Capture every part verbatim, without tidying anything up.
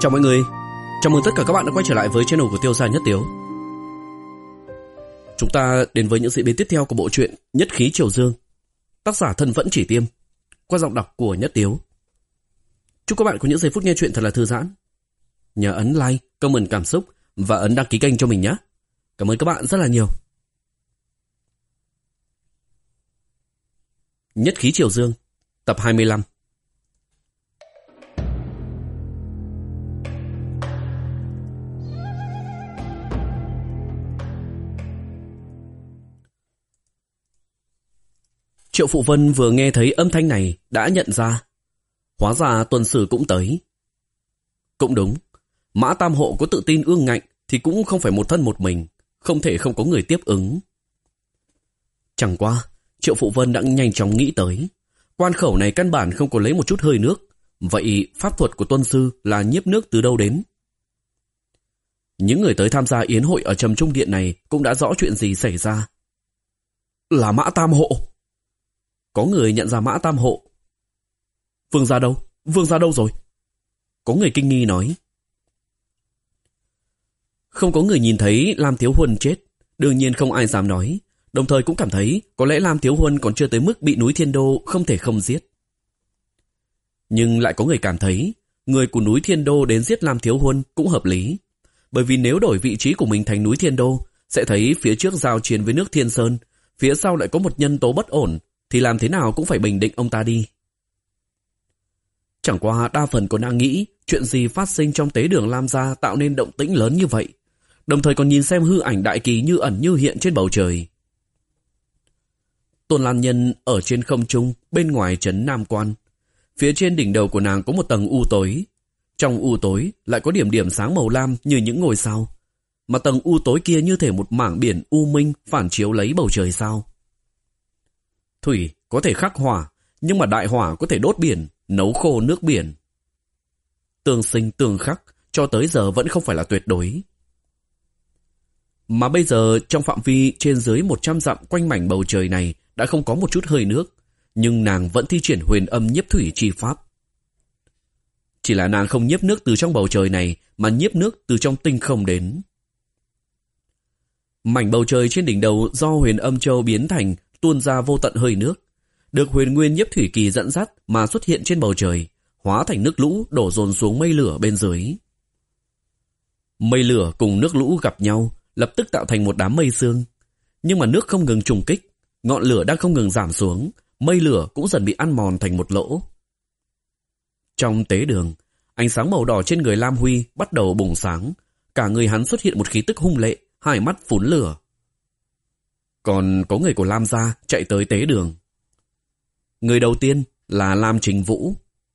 Chào mọi người, chào mừng tất cả các bạn đã quay trở lại với channel của Tiêu Gia Nhất Tiếu. Chúng ta đến với những diễn biến tiếp theo của bộ truyện Nhất Khí Triều Dương, tác giả Thân Vẫn Chỉ Tiêm, qua giọng đọc của Nhất Tiếu. Chúc các bạn có những giây phút nghe truyện thật là thư giãn. Nhớ ấn like, comment cảm xúc và ấn đăng ký kênh cho mình nhé. Cảm ơn các bạn rất là nhiều. Nhất Khí Triều Dương, tập hai mươi lăm. Triệu Phụ Vân vừa nghe thấy âm thanh này đã nhận ra. Hóa ra tuần sử cũng tới. Cũng đúng, Mã Tam Hộ có tự tin ương ngạnh thì cũng không phải một thân một mình, không thể không có người tiếp ứng. Chẳng qua, Triệu Phụ Vân đã nhanh chóng nghĩ tới. Quan khẩu này căn bản không có lấy một chút hơi nước, vậy pháp thuật của tuân sư là nhiếp nước từ đâu đến? Những người tới tham gia yến hội ở Trầm Trung Điện này cũng đã rõ chuyện gì xảy ra. Là Mã Tam Hộ. Có người nhận ra Mã Tam Hộ. Vương gia đâu? Vương gia đâu rồi? Có người kinh nghi nói. Không có người nhìn thấy Lam Thiếu Huân chết, đương nhiên không ai dám nói, đồng thời cũng cảm thấy có lẽ Lam Thiếu Huân còn chưa tới mức bị núi Thiên Đô không thể không giết. Nhưng lại có người cảm thấy người của núi Thiên Đô đến giết Lam Thiếu Huân cũng hợp lý, bởi vì nếu đổi vị trí của mình thành núi Thiên Đô, sẽ thấy phía trước giao chiến với nước Thiên Sơn, phía sau lại có một nhân tố bất ổn, thì làm thế nào cũng phải bình định ông ta đi. Chẳng qua đa phần còn đang nghĩ chuyện gì phát sinh trong tế đường Lam gia tạo nên động tĩnh lớn như vậy, đồng thời còn nhìn xem hư ảnh đại kỳ như ẩn như hiện trên bầu trời. Tôn Lan Nhân ở trên không trung bên ngoài trấn Nam Quan. Phía trên đỉnh đầu của nàng có một tầng u tối. Trong u tối lại có điểm điểm sáng màu lam như những ngôi sao, mà tầng u tối kia như thể một mảng biển u minh phản chiếu lấy bầu trời sao. Thủy có thể khắc hỏa, nhưng mà đại hỏa có thể đốt biển, nấu khô nước biển. Tương sinh tương khắc cho tới giờ vẫn không phải là tuyệt đối. Mà bây giờ trong phạm vi trên dưới một trăm dặm quanh mảnh bầu trời này đã không có một chút hơi nước, nhưng nàng vẫn thi triển huyền âm nhiếp thủy chi pháp. Chỉ là nàng không nhiếp nước từ trong bầu trời này, mà nhiếp nước từ trong tinh không đến. Mảnh bầu trời trên đỉnh đầu do huyền âm châu biến thành tuôn ra vô tận hơi nước, được huyền nguyên nhiếp thủy kỳ dẫn dắt mà xuất hiện trên bầu trời, hóa thành nước lũ đổ dồn xuống mây lửa bên dưới. Mây lửa cùng nước lũ gặp nhau, lập tức tạo thành một đám mây sương. Nhưng mà nước không ngừng trùng kích, ngọn lửa đang không ngừng giảm xuống, mây lửa cũng dần bị ăn mòn thành một lỗ. Trong tế đường, ánh sáng màu đỏ trên người Lam Huy bắt đầu bùng sáng, cả người hắn xuất hiện một khí tức hung lệ, hai mắt phún lửa. Còn có người của Lam gia chạy tới tế đường. Người đầu tiên là Lam Chính Vũ.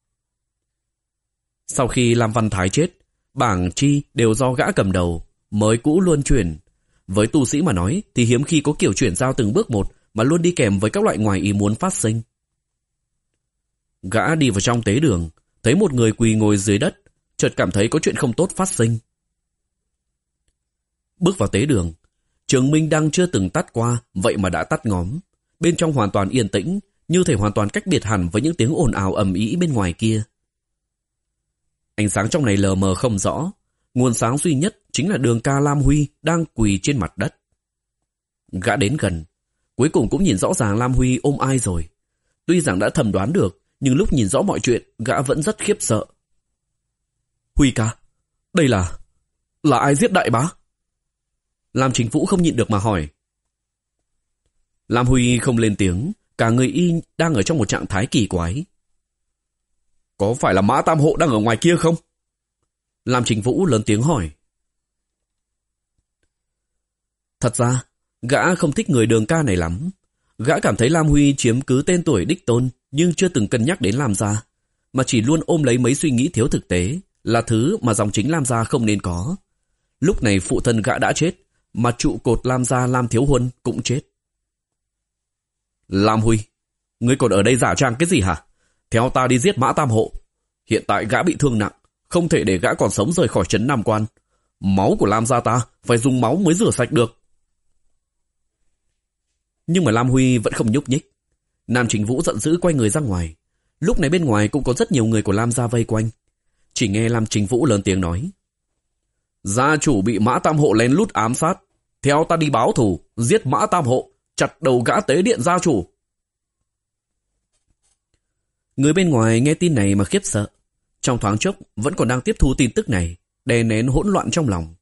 Sau khi Lam Văn Thái chết, bảng chi đều do gã cầm đầu, mới cũ luôn chuyển. Với tu sĩ mà nói thì hiếm khi có kiểu chuyển giao từng bước một mà luôn đi kèm với các loại ngoài ý muốn phát sinh. Gã đi vào trong tế đường, thấy một người quỳ ngồi dưới đất, chợt cảm thấy có chuyện không tốt phát sinh. Bước vào tế đường, trường minh đang chưa từng tắt qua, vậy mà đã tắt ngóm. Bên trong hoàn toàn yên tĩnh, như thể hoàn toàn cách biệt hẳn với những tiếng ồn ào ầm ĩ bên ngoài kia. Ánh sáng trong này lờ mờ không rõ, nguồn sáng duy nhất chính là Đường Ca Lam Huy đang quỳ trên mặt đất. Gã đến gần, cuối cùng cũng nhìn rõ ràng Lam Huy ôm ai rồi. Tuy rằng đã thầm đoán được, nhưng lúc nhìn rõ mọi chuyện, gã vẫn rất khiếp sợ. Huy ca, đây là... là ai giết đại bá? Lam Chính Vũ không nhịn được mà hỏi. Lam Huy không lên tiếng, cả người y đang ở trong một trạng thái kỳ quái. Có phải là Mã Tam Hộ đang ở ngoài kia không? Lam Chính Vũ lớn tiếng hỏi. Thật ra, gã không thích người Đường Ca này lắm. Gã cảm thấy Lam Huy chiếm cứ tên tuổi đích tôn, nhưng chưa từng cân nhắc đến Lam gia, mà chỉ luôn ôm lấy mấy suy nghĩ thiếu thực tế, là thứ mà dòng chính Lam gia không nên có. Lúc này phụ thân gã đã chết, mà trụ cột Lam gia Lam Thiếu Huân cũng chết. Lam Huy, ngươi còn ở đây giả trang cái gì hả? Theo ta đi giết Mã Tam Hộ. Hiện tại gã bị thương nặng, không thể để gã còn sống rời khỏi trấn Nam Quan. Máu của Lam gia ta phải dùng máu mới rửa sạch được. Nhưng mà Lam Huy vẫn không nhúc nhích. Nam Chính Vũ giận dữ quay người ra ngoài. Lúc này bên ngoài cũng có rất nhiều người của Lam gia vây quanh. Chỉ nghe Lam Chính Vũ lớn tiếng nói. Gia chủ bị Mã Tam Hộ lén lút ám sát. Theo ta đi báo thù, giết Mã Tam Hộ, chặt đầu gã tế điện gia chủ. Người bên ngoài nghe tin này mà khiếp sợ. Trong thoáng chốc vẫn còn đang tiếp thu tin tức này, đè nén hỗn loạn trong lòng.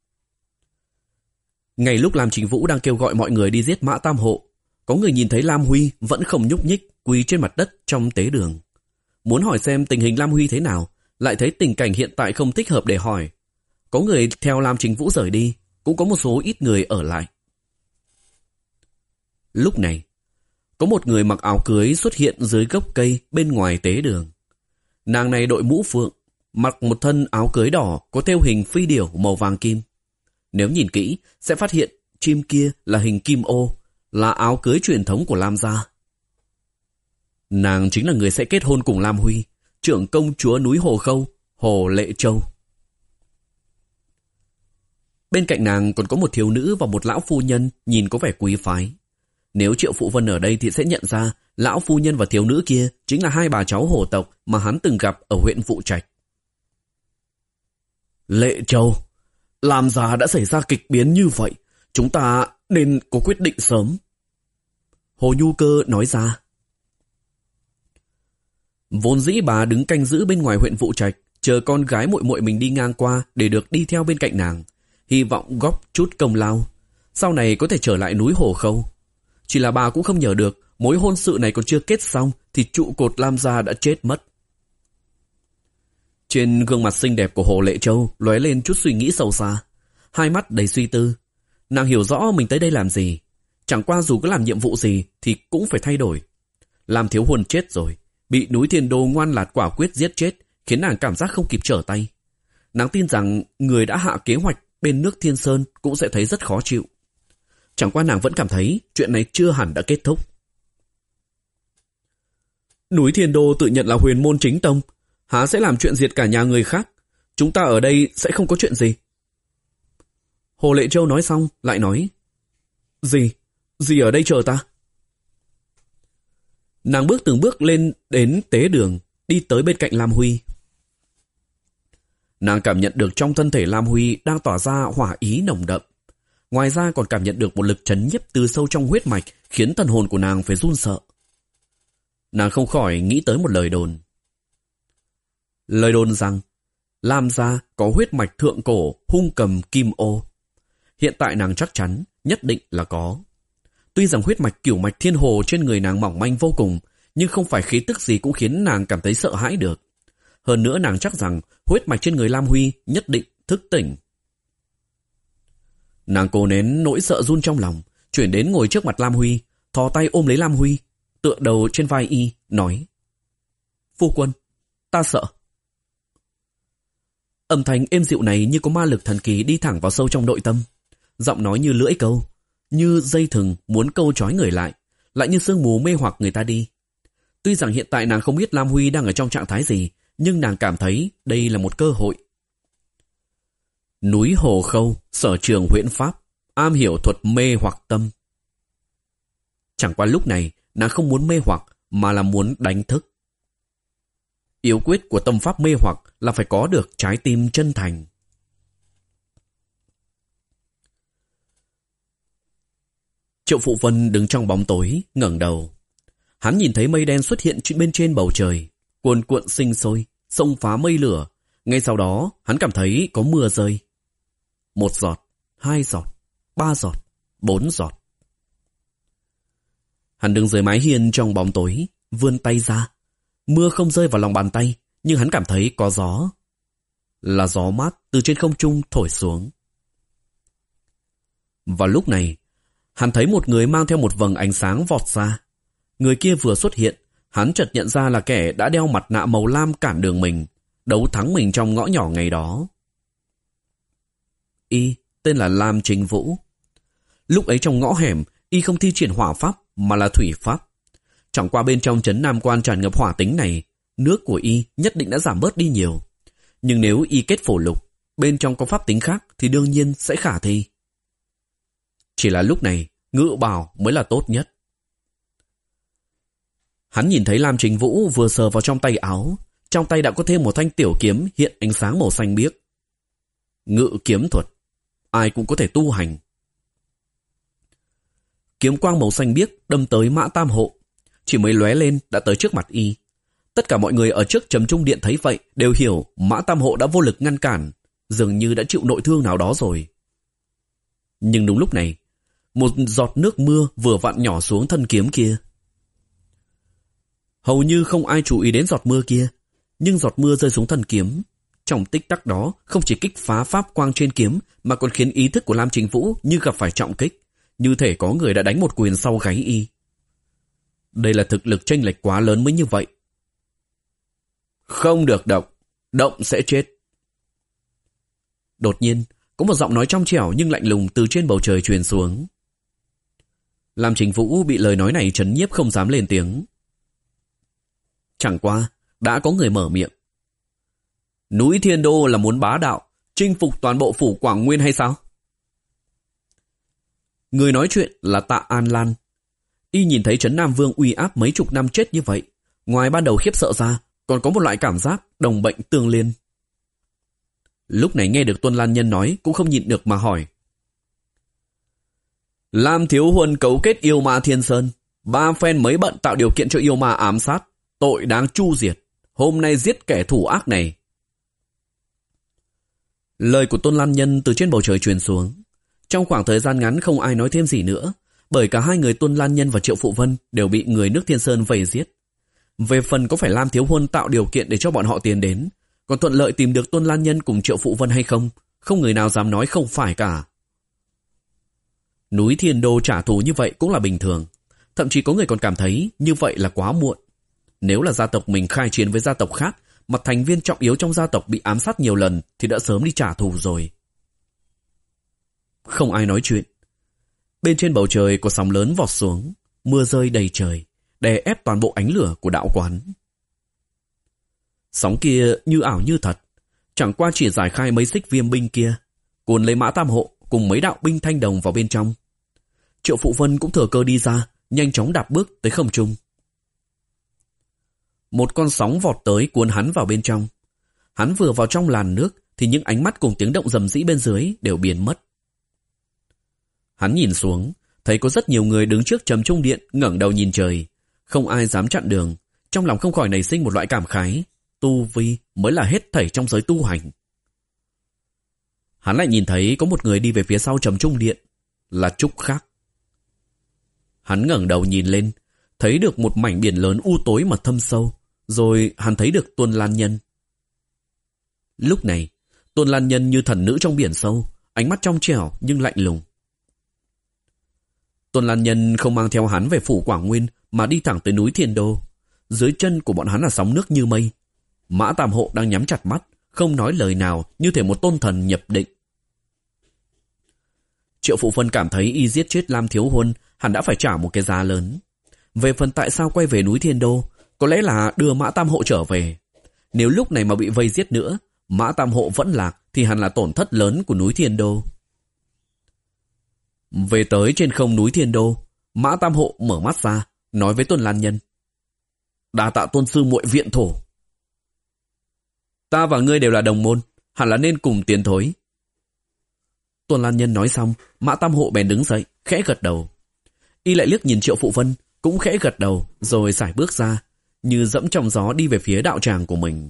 Ngay lúc Lam Chính Vũ đang kêu gọi mọi người đi giết Mã Tam Hộ, có người nhìn thấy Lam Huy vẫn không nhúc nhích, quỳ trên mặt đất trong tế đường. Muốn hỏi xem tình hình Lam Huy thế nào, lại thấy tình cảnh hiện tại không thích hợp để hỏi. Có người theo Lam Chính Vũ rời đi, cũng có một số ít người ở lại. Lúc này, có một người mặc áo cưới xuất hiện dưới gốc cây bên ngoài tế đường. Nàng này đội mũ phượng, mặc một thân áo cưới đỏ có thêu hình phi điểu màu vàng kim. Nếu nhìn kỹ, sẽ phát hiện chim kia là hình kim ô, là áo cưới truyền thống của Lam gia. Nàng chính là người sẽ kết hôn cùng Lam Huy, trưởng công chúa núi Hồ Khâu, Hồ Lệ Châu. Bên cạnh nàng còn có một thiếu nữ và một lão phu nhân nhìn có vẻ quý phái. Nếu Triệu Phụ Vân ở đây thì sẽ nhận ra lão phu nhân và thiếu nữ kia chính là hai bà cháu hổ tộc mà hắn từng gặp ở huyện Vụ Trạch. Lệ Châu, Lam gia đã xảy ra kịch biến như vậy, chúng ta nên có quyết định sớm. Hồ Nhu Cơ nói ra. Vốn dĩ bà đứng canh giữ bên ngoài huyện Vụ Trạch, chờ con gái muội muội mình đi ngang qua để được đi theo bên cạnh nàng, hy vọng góp chút công lao, sau này có thể trở lại núi Hồ Khâu. Chỉ là bà cũng không nhớ được, mối hôn sự này còn chưa kết xong thì trụ cột Lam gia đã chết mất. Trên gương mặt xinh đẹp của Hồ Lệ Châu lóe lên chút suy nghĩ sâu xa, hai mắt đầy suy tư. Nàng hiểu rõ mình tới đây làm gì, chẳng qua dù có làm nhiệm vụ gì thì cũng phải thay đổi. Làm thiếu huân chết rồi, bị núi Thiên Đô ngoan lạt quả quyết giết chết, khiến nàng cảm giác không kịp trở tay. Nàng tin rằng người đã hạ kế hoạch bên nước Thiên Sơn cũng sẽ thấy rất khó chịu. Chẳng qua nàng vẫn cảm thấy chuyện này chưa hẳn đã kết thúc. Núi Thiên Đô tự nhận là huyền môn chính tông, há sẽ làm chuyện diệt cả nhà người khác. Chúng ta ở đây sẽ không có chuyện gì. Hồ Lệ Châu nói xong lại nói. Gì? Gì ở đây chờ ta? Nàng bước từng bước lên đến tế đường, đi tới bên cạnh Lam Huy. Nàng cảm nhận được trong thân thể Lam Huy đang tỏa ra hỏa ý nồng đậm. Ngoài ra còn cảm nhận được một lực chấn nhiếp từ sâu trong huyết mạch, khiến thần hồn của nàng phải run sợ. Nàng không khỏi nghĩ tới một lời đồn. Lời đồn rằng Lam gia có huyết mạch thượng cổ hung cầm kim ô. Hiện tại nàng chắc chắn nhất định là có. Tuy rằng huyết mạch cửu mạch thiên hồ trên người nàng mỏng manh vô cùng, nhưng không phải khí tức gì cũng khiến nàng cảm thấy sợ hãi được. Hơn nữa nàng chắc rằng huyết mạch trên người Lam Huy nhất định thức tỉnh. Nàng cố nén nỗi sợ run trong lòng, chuyển đến ngồi trước mặt Lam Huy, thò tay ôm lấy Lam Huy, tựa đầu trên vai y, nói. Phu quân, ta sợ. Âm thanh êm dịu này như có ma lực thần kỳ đi thẳng vào sâu trong nội tâm. Giọng nói như lưỡi câu, như dây thừng muốn câu trói người lại, lại như sương mù mê hoặc người ta đi. Tuy rằng hiện tại nàng không biết Lam Huy đang ở trong trạng thái gì, nhưng nàng cảm thấy đây là một cơ hội. Núi Hồ Khâu, sở trường huyễn pháp, am hiểu thuật mê hoặc tâm. Chẳng qua lúc này, nàng không muốn mê hoặc, mà là muốn đánh thức. Yếu quyết của tâm pháp mê hoặc là phải có được trái tim chân thành. Triệu Phụ Vân đứng trong bóng tối, ngẩng đầu. Hắn nhìn thấy mây đen xuất hiện bên trên bầu trời, cuồn cuộn sinh sôi, xông phá mây lửa. Ngay sau đó, hắn cảm thấy có mưa rơi. Một giọt, hai giọt, ba giọt, bốn giọt. Hắn đứng dưới mái hiên trong bóng tối, vươn tay ra. Mưa không rơi vào lòng bàn tay, nhưng hắn cảm thấy có gió. Là gió mát từ trên không trung thổi xuống. Vào lúc này, hắn thấy một người mang theo một vầng ánh sáng vọt ra. Người kia vừa xuất hiện, hắn chợt nhận ra là kẻ đã đeo mặt nạ màu lam cản đường mình, đấu thắng mình trong ngõ nhỏ ngày đó. Y tên là Lam Chính Vũ. Lúc ấy trong ngõ hẻm, y không thi triển hỏa pháp mà là thủy pháp. Chẳng qua bên trong trấn Nam Quan tràn ngập hỏa tính này, nước của y nhất định đã giảm bớt đi nhiều. Nhưng nếu y kết phổ lục, bên trong có pháp tính khác thì đương nhiên sẽ khả thi. Chỉ là lúc này, ngự bảo mới là tốt nhất. Hắn nhìn thấy Lam Chính Vũ vừa sờ vào trong tay áo, trong tay đã có thêm một thanh tiểu kiếm hiện ánh sáng màu xanh biếc. Ngự kiếm thuật, ai cũng có thể tu hành. Kiếm quang màu xanh biếc đâm tới Mã Tam Hộ, chỉ mới lóe lên đã tới trước mặt y. Tất cả mọi người ở trước Trầm Trung Điện thấy vậy đều hiểu Mã Tam Hộ đã vô lực ngăn cản, dường như đã chịu nội thương nào đó rồi. Nhưng đúng lúc này, một giọt nước mưa vừa vặn nhỏ xuống thân kiếm kia. Hầu như không ai chú ý đến giọt mưa kia, nhưng giọt mưa rơi xuống thân kiếm. Trong tích tắc đó không chỉ kích phá pháp quang trên kiếm mà còn khiến ý thức của Lam Chính Vũ như gặp phải trọng kích, như thể có người đã đánh một quyền sau gáy y. Đây là thực lực chênh lệch quá lớn mới như vậy. Không được động, động sẽ chết. Đột nhiên, có một giọng nói trong trẻo nhưng lạnh lùng từ trên bầu trời truyền xuống. Lam Chính Vũ bị lời nói này trấn nhiếp không dám lên tiếng. Chẳng qua, đã có người mở miệng. Núi Thiên Đô là muốn bá đạo, chinh phục toàn bộ phủ Quảng Nguyên hay sao? Người nói chuyện là Tạ An Lan. Y nhìn thấy Trấn Nam Vương uy áp mấy chục năm chết như vậy, ngoài ban đầu khiếp sợ ra, còn có một loại cảm giác đồng bệnh tương liên. Lúc này nghe được Tuân Lan Nhân nói cũng không nhịn được mà hỏi. Lam Thiếu Huân cấu kết yêu ma Thiên Sơn, ba phen mới bận tạo điều kiện cho yêu ma ám sát, tội đáng chu diệt, hôm nay giết kẻ thủ ác này. Lời của Tôn Lan Nhân từ trên bầu trời truyền xuống. Trong khoảng thời gian ngắn không ai nói thêm gì nữa, bởi cả hai người Tôn Lan Nhân và Triệu Phụ Vân đều bị người nước Thiên Sơn vây giết. Về phần có phải Lam Thiếu Huân tạo điều kiện để cho bọn họ tiến đến, còn thuận lợi tìm được Tôn Lan Nhân cùng Triệu Phụ Vân hay không, không người nào dám nói không phải cả. Núi Thiên Đô trả thù như vậy cũng là bình thường, thậm chí có người còn cảm thấy như vậy là quá muộn. Nếu là gia tộc mình khai chiến với gia tộc khác, mà thành viên trọng yếu trong gia tộc bị ám sát nhiều lần thì đã sớm đi trả thù rồi. Không ai nói chuyện. Bên trên bầu trời có sóng lớn vọt xuống, mưa rơi đầy trời, đè ép toàn bộ ánh lửa của đạo quán. Sóng kia như ảo như thật, chẳng qua chỉ giải khai mấy xích viêm binh kia, cuốn lấy Mã Tam Hộ cùng mấy đạo binh thanh đồng vào bên trong. Triệu Phụ Vân cũng thừa cơ đi ra, nhanh chóng đạp bước tới không trung. Một con sóng vọt tới cuốn hắn vào bên trong. Hắn vừa vào trong làn nước thì những ánh mắt cùng tiếng động rầm rĩ bên dưới đều biến mất. Hắn nhìn xuống, thấy có rất nhiều người đứng trước Trầm Trung Điện ngẩng đầu nhìn trời, không ai dám chặn đường, trong lòng không khỏi nảy sinh một loại cảm khái, tu vi mới là hết thảy trong giới tu hành. Hắn lại nhìn thấy có một người đi về phía sau Trầm Trung Điện, là Trúc Khắc. Hắn ngẩng đầu nhìn lên, thấy được một mảnh biển lớn u tối mà thâm sâu, rồi hắn thấy được Tuân Lan Nhân. Lúc này, Tuân Lan Nhân như thần nữ trong biển sâu, ánh mắt trong trẻo nhưng lạnh lùng. Tuân Lan Nhân không mang theo hắn về phủ Quảng Nguyên mà đi thẳng tới núi Thiên Đô. Dưới chân của bọn hắn là sóng nước như mây. Mã Tam Hộ đang nhắm chặt mắt, không nói lời nào, như thể một tôn thần nhập định. Triệu Phụ Vân cảm thấy y giết chết Lam Thiếu Huân hẳn đã phải trả một cái giá lớn. Về phần tại sao quay về núi Thiên Đô, có lẽ là đưa Mã Tam Hộ trở về. Nếu lúc này mà bị vây giết nữa, Mã Tam Hộ vẫn lạc thì hẳn là tổn thất lớn của núi Thiên Đô. Về tới trên không núi Thiên Đô, Mã Tam Hộ mở mắt ra, nói với Tuân Lan Nhân. Đa tạ tôn sư muội viện thổ. Ta và ngươi đều là đồng môn, hẳn là nên cùng tiến thối. Tuân Lan Nhân nói xong, Mã Tam Hộ bèn đứng dậy, khẽ gật đầu. Y lại liếc nhìn Triệu Phụ Vân, cũng khẽ gật đầu, rồi sải bước ra, như dẫm trong gió đi về phía đạo tràng của mình.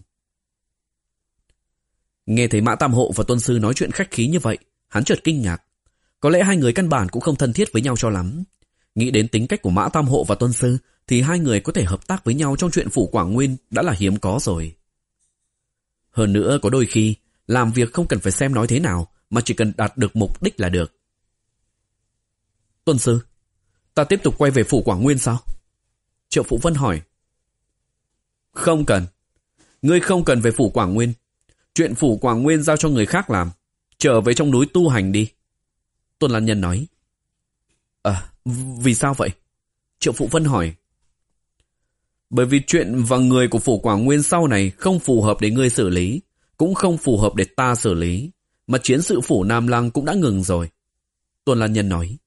Nghe thấy Mã Tam Hộ và Tuân Sư nói chuyện khách khí như vậy, hắn chợt kinh ngạc. Có lẽ hai người căn bản cũng không thân thiết với nhau cho lắm. Nghĩ đến tính cách của Mã Tam Hộ và Tuân Sư, thì hai người có thể hợp tác với nhau trong chuyện phủ Quảng Nguyên đã là hiếm có rồi. Hơn nữa có đôi khi, làm việc không cần phải xem nói thế nào, mà chỉ cần đạt được mục đích là được. Tuân Sư, ta tiếp tục quay về phủ Quảng Nguyên sao? Triệu Phụ Vân hỏi. Không cần. Ngươi không cần về phủ Quảng Nguyên. Chuyện phủ Quảng Nguyên giao cho người khác làm. Trở về trong núi tu hành đi. Tuân Lan Nhân nói. À, vì sao vậy? Triệu Phụ Vân hỏi. Bởi vì chuyện và người của phủ Quảng Nguyên sau này không phù hợp để ngươi xử lý, cũng không phù hợp để ta xử lý, mà chiến sự phủ Nam Lăng cũng đã ngừng rồi. Tuân Lan Nhân nói.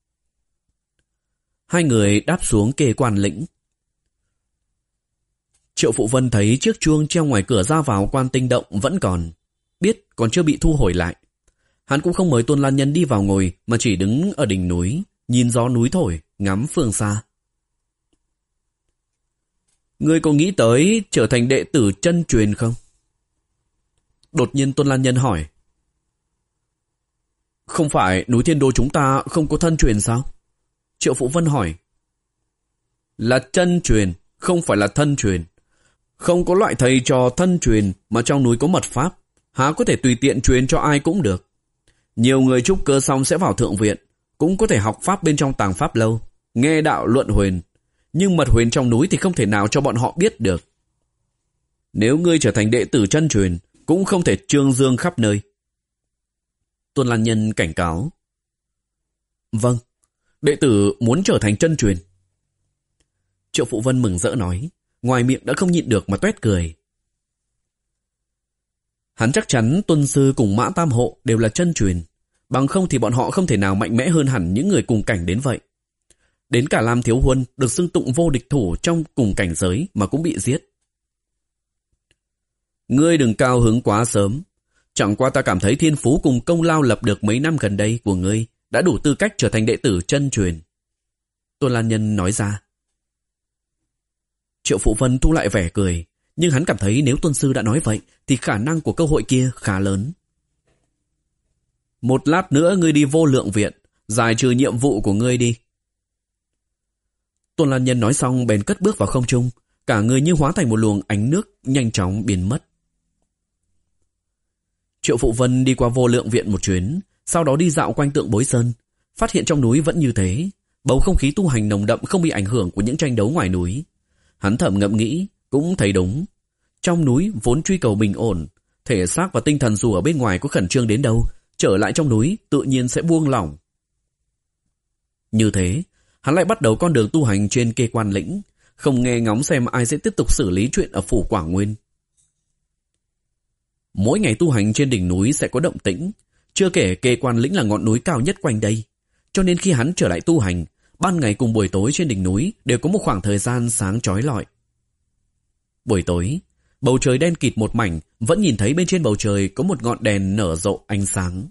Hai người đáp xuống Kê Quan Lĩnh. Triệu Phụ Vân thấy chiếc chuông treo ngoài cửa ra vào quan tinh động vẫn còn, biết còn chưa bị thu hồi lại. Hắn cũng không mời Tôn Lan Nhân đi vào ngồi mà chỉ đứng ở đỉnh núi, nhìn gió núi thổi, ngắm phương xa. Ngươi có nghĩ tới trở thành đệ tử chân truyền không? Đột nhiên Tôn Lan Nhân hỏi. Không phải núi Thiên Đô chúng ta không có thân truyền sao? Triệu Phụ Vân hỏi. Là chân truyền, không phải là thân truyền. Không có loại thầy trò thân truyền mà trong núi có mật pháp, há có thể tùy tiện truyền cho ai cũng được. Nhiều người trúc cơ xong sẽ vào thượng viện, cũng có thể học pháp bên trong tàng pháp lâu, nghe đạo luận huyền, nhưng mật huyền trong núi thì không thể nào cho bọn họ biết được. Nếu ngươi trở thành đệ tử chân truyền, cũng không thể trương dương khắp nơi. Tôn Lan Nhân cảnh cáo. Vâng, đệ tử muốn trở thành chân truyền. Triệu Phụ Vân mừng rỡ nói, ngoài miệng đã không nhịn được mà tuét cười. Hắn chắc chắn Tuân Sư cùng Mã Tam Hộ đều là chân truyền, bằng không thì bọn họ không thể nào mạnh mẽ hơn hẳn những người cùng cảnh đến vậy. Đến cả Lam Thiếu Huân được xưng tụng vô địch thủ trong cùng cảnh giới mà cũng bị giết. Ngươi đừng cao hứng quá sớm. Chẳng qua ta cảm thấy thiên phú cùng công lao lập được mấy năm gần đây của ngươi đã đủ tư cách trở thành đệ tử chân truyền. Tôn Lan Nhân nói ra. Triệu Phụ Vân thu lại vẻ cười, nhưng hắn cảm thấy nếu Tuân Sư đã nói vậy thì khả năng của cơ hội kia khá lớn. Một lát nữa ngươi đi vô lượng viện, giải trừ nhiệm vụ của ngươi đi. Tôn Lan Nhân nói xong bèn cất bước vào không trung, cả người như hóa thành một luồng ánh nước nhanh chóng biến mất. Triệu Phụ Vân đi qua vô lượng viện một chuyến, sau đó đi dạo quanh Tượng Bối Sơn, phát hiện trong núi vẫn như thế, bầu không khí tu hành nồng đậm không bị ảnh hưởng của những tranh đấu ngoài núi. Hắn thầm ngẫm nghĩ, cũng thấy đúng. Trong núi vốn truy cầu bình ổn, thể xác và tinh thần dù ở bên ngoài có khẩn trương đến đâu, trở lại trong núi tự nhiên sẽ buông lỏng. Như thế, hắn lại bắt đầu con đường tu hành trên Kê Quan Lĩnh, không nghe ngóng xem ai sẽ tiếp tục xử lý chuyện ở phủ Quảng Nguyên. Mỗi ngày tu hành trên đỉnh núi sẽ có động tĩnh, chưa kể Kê Quan Lĩnh là ngọn núi cao nhất quanh đây, cho nên khi hắn trở lại tu hành, ban ngày cùng buổi tối trên đỉnh núi đều có một khoảng thời gian sáng chói lọi. Buổi tối, bầu trời đen kịt một mảnh, vẫn nhìn thấy bên trên bầu trời có một ngọn đèn nở rộ ánh sáng.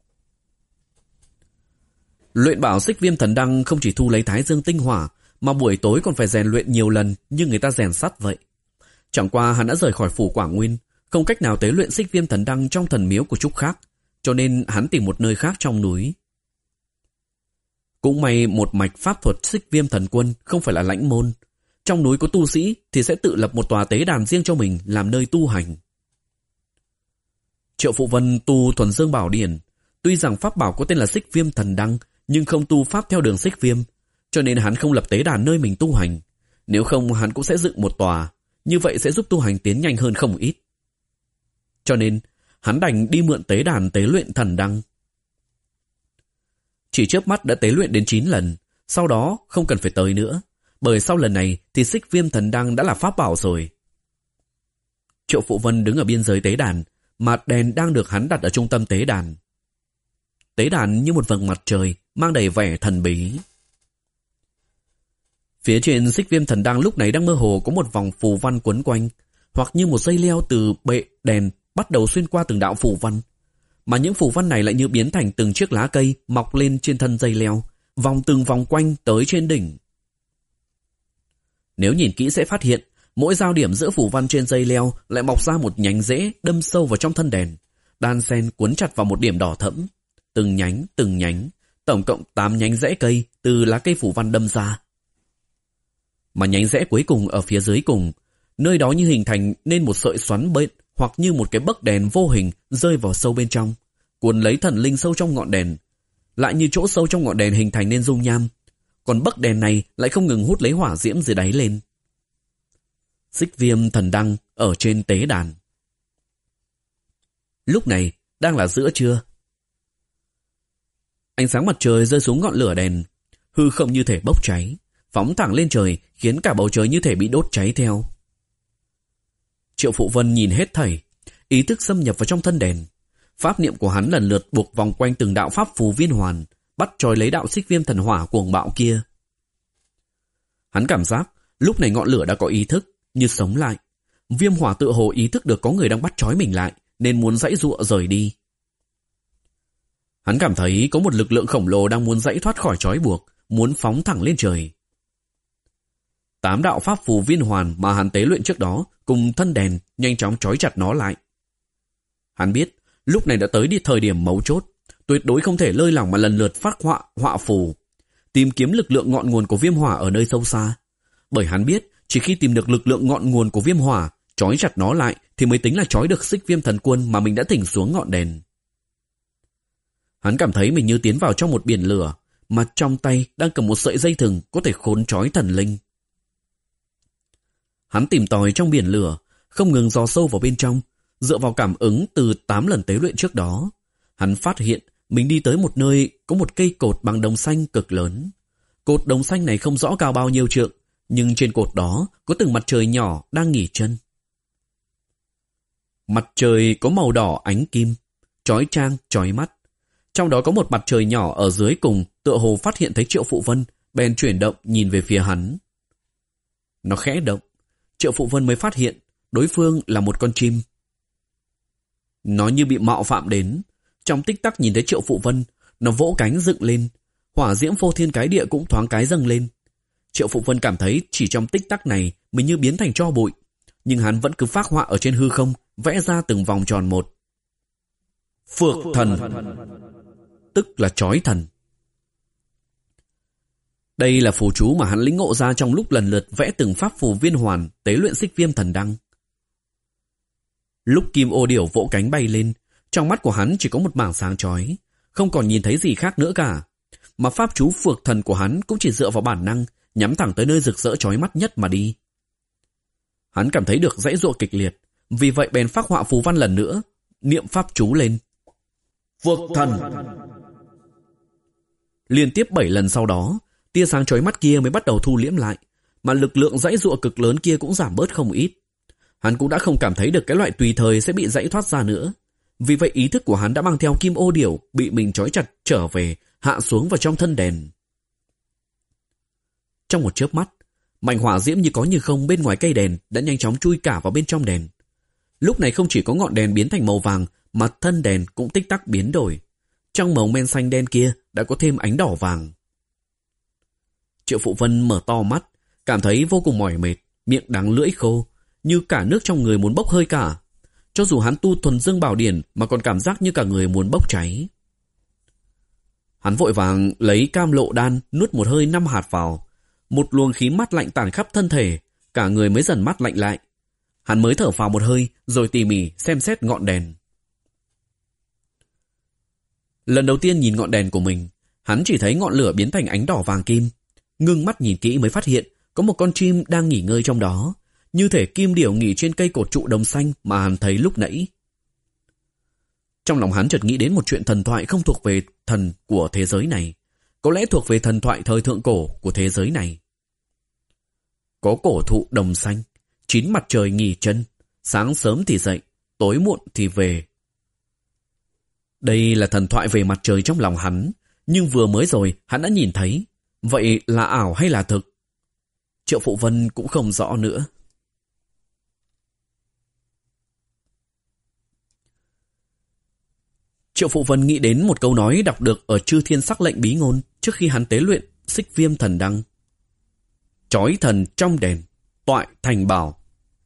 Luyện bảo Xích Viêm Thần Đăng không chỉ thu lấy Thái Dương tinh hỏa, mà buổi tối còn phải rèn luyện nhiều lần như người ta rèn sắt vậy. Chẳng qua hắn đã rời khỏi phủ Quảng Nguyên, không cách nào tế luyện Xích Viêm Thần Đăng trong thần miếu của Trúc Khác, cho nên hắn tìm một nơi khác trong núi. Cũng may một mạch pháp thuật Xích Viêm Thần Quân không phải là lãnh môn. Trong núi có tu sĩ thì sẽ tự lập một tòa tế đàn riêng cho mình làm nơi tu hành. Triệu Phụ Vân tu Thuần Dương Bảo Điển, tuy rằng pháp bảo có tên là Xích Viêm Thần Đăng, nhưng không tu pháp theo đường Xích Viêm, cho nên hắn không lập tế đàn nơi mình tu hành. Nếu không hắn cũng sẽ dựng một tòa, như vậy sẽ giúp tu hành tiến nhanh hơn không ít. Cho nên hắn đành đi mượn tế đàn tế luyện thần đăng. Chỉ chớp mắt đã tế luyện đến chín lần, sau đó không cần phải tới nữa, bởi sau lần này thì Xích Viêm Thần Đăng đã là pháp bảo rồi. Triệu Phụ Vân đứng ở biên giới tế đàn, mà đèn đang được hắn đặt ở trung tâm tế đàn. Tế đàn như một vầng mặt trời, mang đầy vẻ thần bí. Phía trên Xích Viêm Thần Đăng lúc này đang mơ hồ có một vòng phù văn quấn quanh, hoặc như một dây leo từ bệ đèn bắt đầu xuyên qua từng đạo phù văn. Mà những phù văn này lại như biến thành từng chiếc lá cây mọc lên trên thân dây leo, vòng từng vòng quanh tới trên đỉnh. Nếu nhìn kỹ sẽ phát hiện, mỗi giao điểm giữa phù văn trên dây leo lại mọc ra một nhánh rễ đâm sâu vào trong thân đèn, đan xen cuốn chặt vào một điểm đỏ thẫm. Từng nhánh, từng nhánh, tổng cộng tám nhánh rễ cây từ lá cây phù văn đâm ra. Mà nhánh rễ cuối cùng ở phía dưới cùng, nơi đó như hình thành nên một sợi xoắn bệnh, hoặc như một cái bấc đèn vô hình rơi vào sâu bên trong, cuốn lấy thần linh sâu trong ngọn đèn. Lại như chỗ sâu trong ngọn đèn hình thành nên dung nham, còn bấc đèn này lại không ngừng hút lấy hỏa diễm dưới đáy lên. Xích Viêm Thần Đăng ở trên tế đàn. Lúc này đang là giữa trưa. Ánh sáng mặt trời rơi xuống ngọn lửa đèn, hư không như thể bốc cháy, phóng thẳng lên trời, khiến cả bầu trời như thể bị đốt cháy theo. Triệu Phụ Vân nhìn hết thảy, ý thức xâm nhập vào trong thân đèn. Pháp niệm của hắn lần lượt buộc vòng quanh từng đạo pháp phù viên hoàn, bắt trói lấy đạo Xích Viêm Thần Hỏa cuồng bạo kia. Hắn cảm giác lúc này ngọn lửa đã có ý thức, như sống lại. Viêm hỏa tựa hồ ý thức được có người đang bắt trói mình lại, nên muốn giãy giụa rời đi. Hắn cảm thấy có một lực lượng khổng lồ đang muốn giãy thoát khỏi trói buộc, muốn phóng thẳng lên trời. Tám đạo pháp phù viên hoàn mà hắn tế luyện trước đó cùng thân đèn nhanh chóng trói chặt nó lại. Hắn biết lúc này đã tới đi thời điểm mấu chốt, tuyệt đối không thể lơi lỏng mà lần lượt phát họa họa phù, tìm kiếm lực lượng ngọn nguồn của viêm hỏa ở nơi sâu xa. Bởi hắn biết chỉ khi tìm được lực lượng ngọn nguồn của viêm hỏa, trói chặt nó lại thì mới tính là trói được Xích Viêm Thần Quân mà mình đã thỉnh xuống ngọn đèn. Hắn cảm thấy mình như tiến vào trong một biển lửa, mà trong tay đang cầm một sợi dây thừng có thể khốn trói thần linh. Hắn tìm tòi trong biển lửa, không ngừng dò sâu vào bên trong, dựa vào cảm ứng từ tám lần tế luyện trước đó. Hắn phát hiện mình đi tới một nơi có một cây cột bằng đồng xanh cực lớn. Cột đồng xanh này không rõ cao bao nhiêu trượng, nhưng trên cột đó có từng mặt trời nhỏ đang nghỉ chân. Mặt trời có màu đỏ ánh kim, chói chang, chói mắt. Trong đó có một mặt trời nhỏ ở dưới cùng, tựa hồ phát hiện thấy Triệu Phụ Vân, bèn chuyển động nhìn về phía hắn. Nó khẽ động, Triệu Phụ Vân mới phát hiện đối phương là một con chim. Nó như bị mạo phạm đến, trong tích tắc nhìn thấy Triệu Phụ Vân, nó vỗ cánh dựng lên, hỏa diễm phô thiên cái địa cũng thoáng cái dâng lên. Triệu Phụ Vân cảm thấy chỉ trong tích tắc này mình như biến thành tro bụi, nhưng hắn vẫn cứ phác họa ở trên hư không, vẽ ra từng vòng tròn một. Phược thần, tức là chói thần. Đây là phù chú mà hắn lĩnh ngộ ra trong lúc lần lượt vẽ từng pháp phù viên hoàn tế luyện Xích Viêm Thần Đăng. Lúc Kim Ô Điểu vỗ cánh bay lên, trong mắt của hắn chỉ có một mảng sáng chói, không còn nhìn thấy gì khác nữa cả. Mà pháp chú phược thần của hắn cũng chỉ dựa vào bản năng, nhắm thẳng tới nơi rực rỡ chói mắt nhất mà đi. Hắn cảm thấy được dãy giụa kịch liệt, vì vậy bèn phác họa phù văn lần nữa, niệm pháp chú lên. Phược thần. Liên tiếp bảy lần sau đó, tia sáng chói mắt kia mới bắt đầu thu liễm lại, mà lực lượng dãy giụa cực lớn kia cũng giảm bớt không ít. Hắn cũng đã không cảm thấy được cái loại tùy thời sẽ bị dãy thoát ra nữa. Vì vậy ý thức của hắn đã mang theo Kim Ô Điểu bị mình trói chặt trở về, hạ xuống vào trong thân đèn. Trong một chớp mắt, mảnh hỏa diễm như có như không bên ngoài cây đèn đã nhanh chóng chui cả vào bên trong đèn. Lúc này không chỉ có ngọn đèn biến thành màu vàng, mà thân đèn cũng tích tắc biến đổi. Trong màu men xanh đen kia đã có thêm ánh đỏ vàng. Triệu Phụ Vân mở to mắt, cảm thấy vô cùng mỏi mệt, miệng đắng lưỡi khô, như cả nước trong người muốn bốc hơi cả. Cho dù hắn tu thuần dương bảo điển mà còn cảm giác như cả người muốn bốc cháy. Hắn vội vàng lấy cam lộ đan nuốt một hơi năm hạt vào. Một luồng khí mát lạnh tản khắp thân thể, cả người mới dần mát lạnh lại. Hắn mới thở phào một hơi rồi tỉ mỉ xem xét ngọn đèn. Lần đầu tiên nhìn ngọn đèn của mình, hắn chỉ thấy ngọn lửa biến thành ánh đỏ vàng kim. Ngưng mắt nhìn kỹ mới phát hiện có một con chim đang nghỉ ngơi trong đó, như thể Kim Điểu nghỉ trên cây cột trụ đồng xanh mà hắn thấy lúc nãy. Trong lòng hắn chợt nghĩ đến một chuyện thần thoại không thuộc về thần của thế giới này, có lẽ thuộc về thần thoại thời thượng cổ của thế giới này. Có cổ thụ đồng xanh, chín mặt trời nghỉ chân, sáng sớm thì dậy, tối muộn thì về. Đây là thần thoại về mặt trời trong lòng hắn, nhưng vừa mới rồi hắn đã nhìn thấy. Vậy là ảo hay là thực? Triệu Phụ Vân cũng không rõ nữa. Triệu Phụ Vân nghĩ đến một câu nói đọc được ở Chư Thiên Sắc Lệnh Bí Ngôn trước khi hắn tế luyện Xích Viêm Thần Đăng. Chói thần trong đèn, toại thành bảo.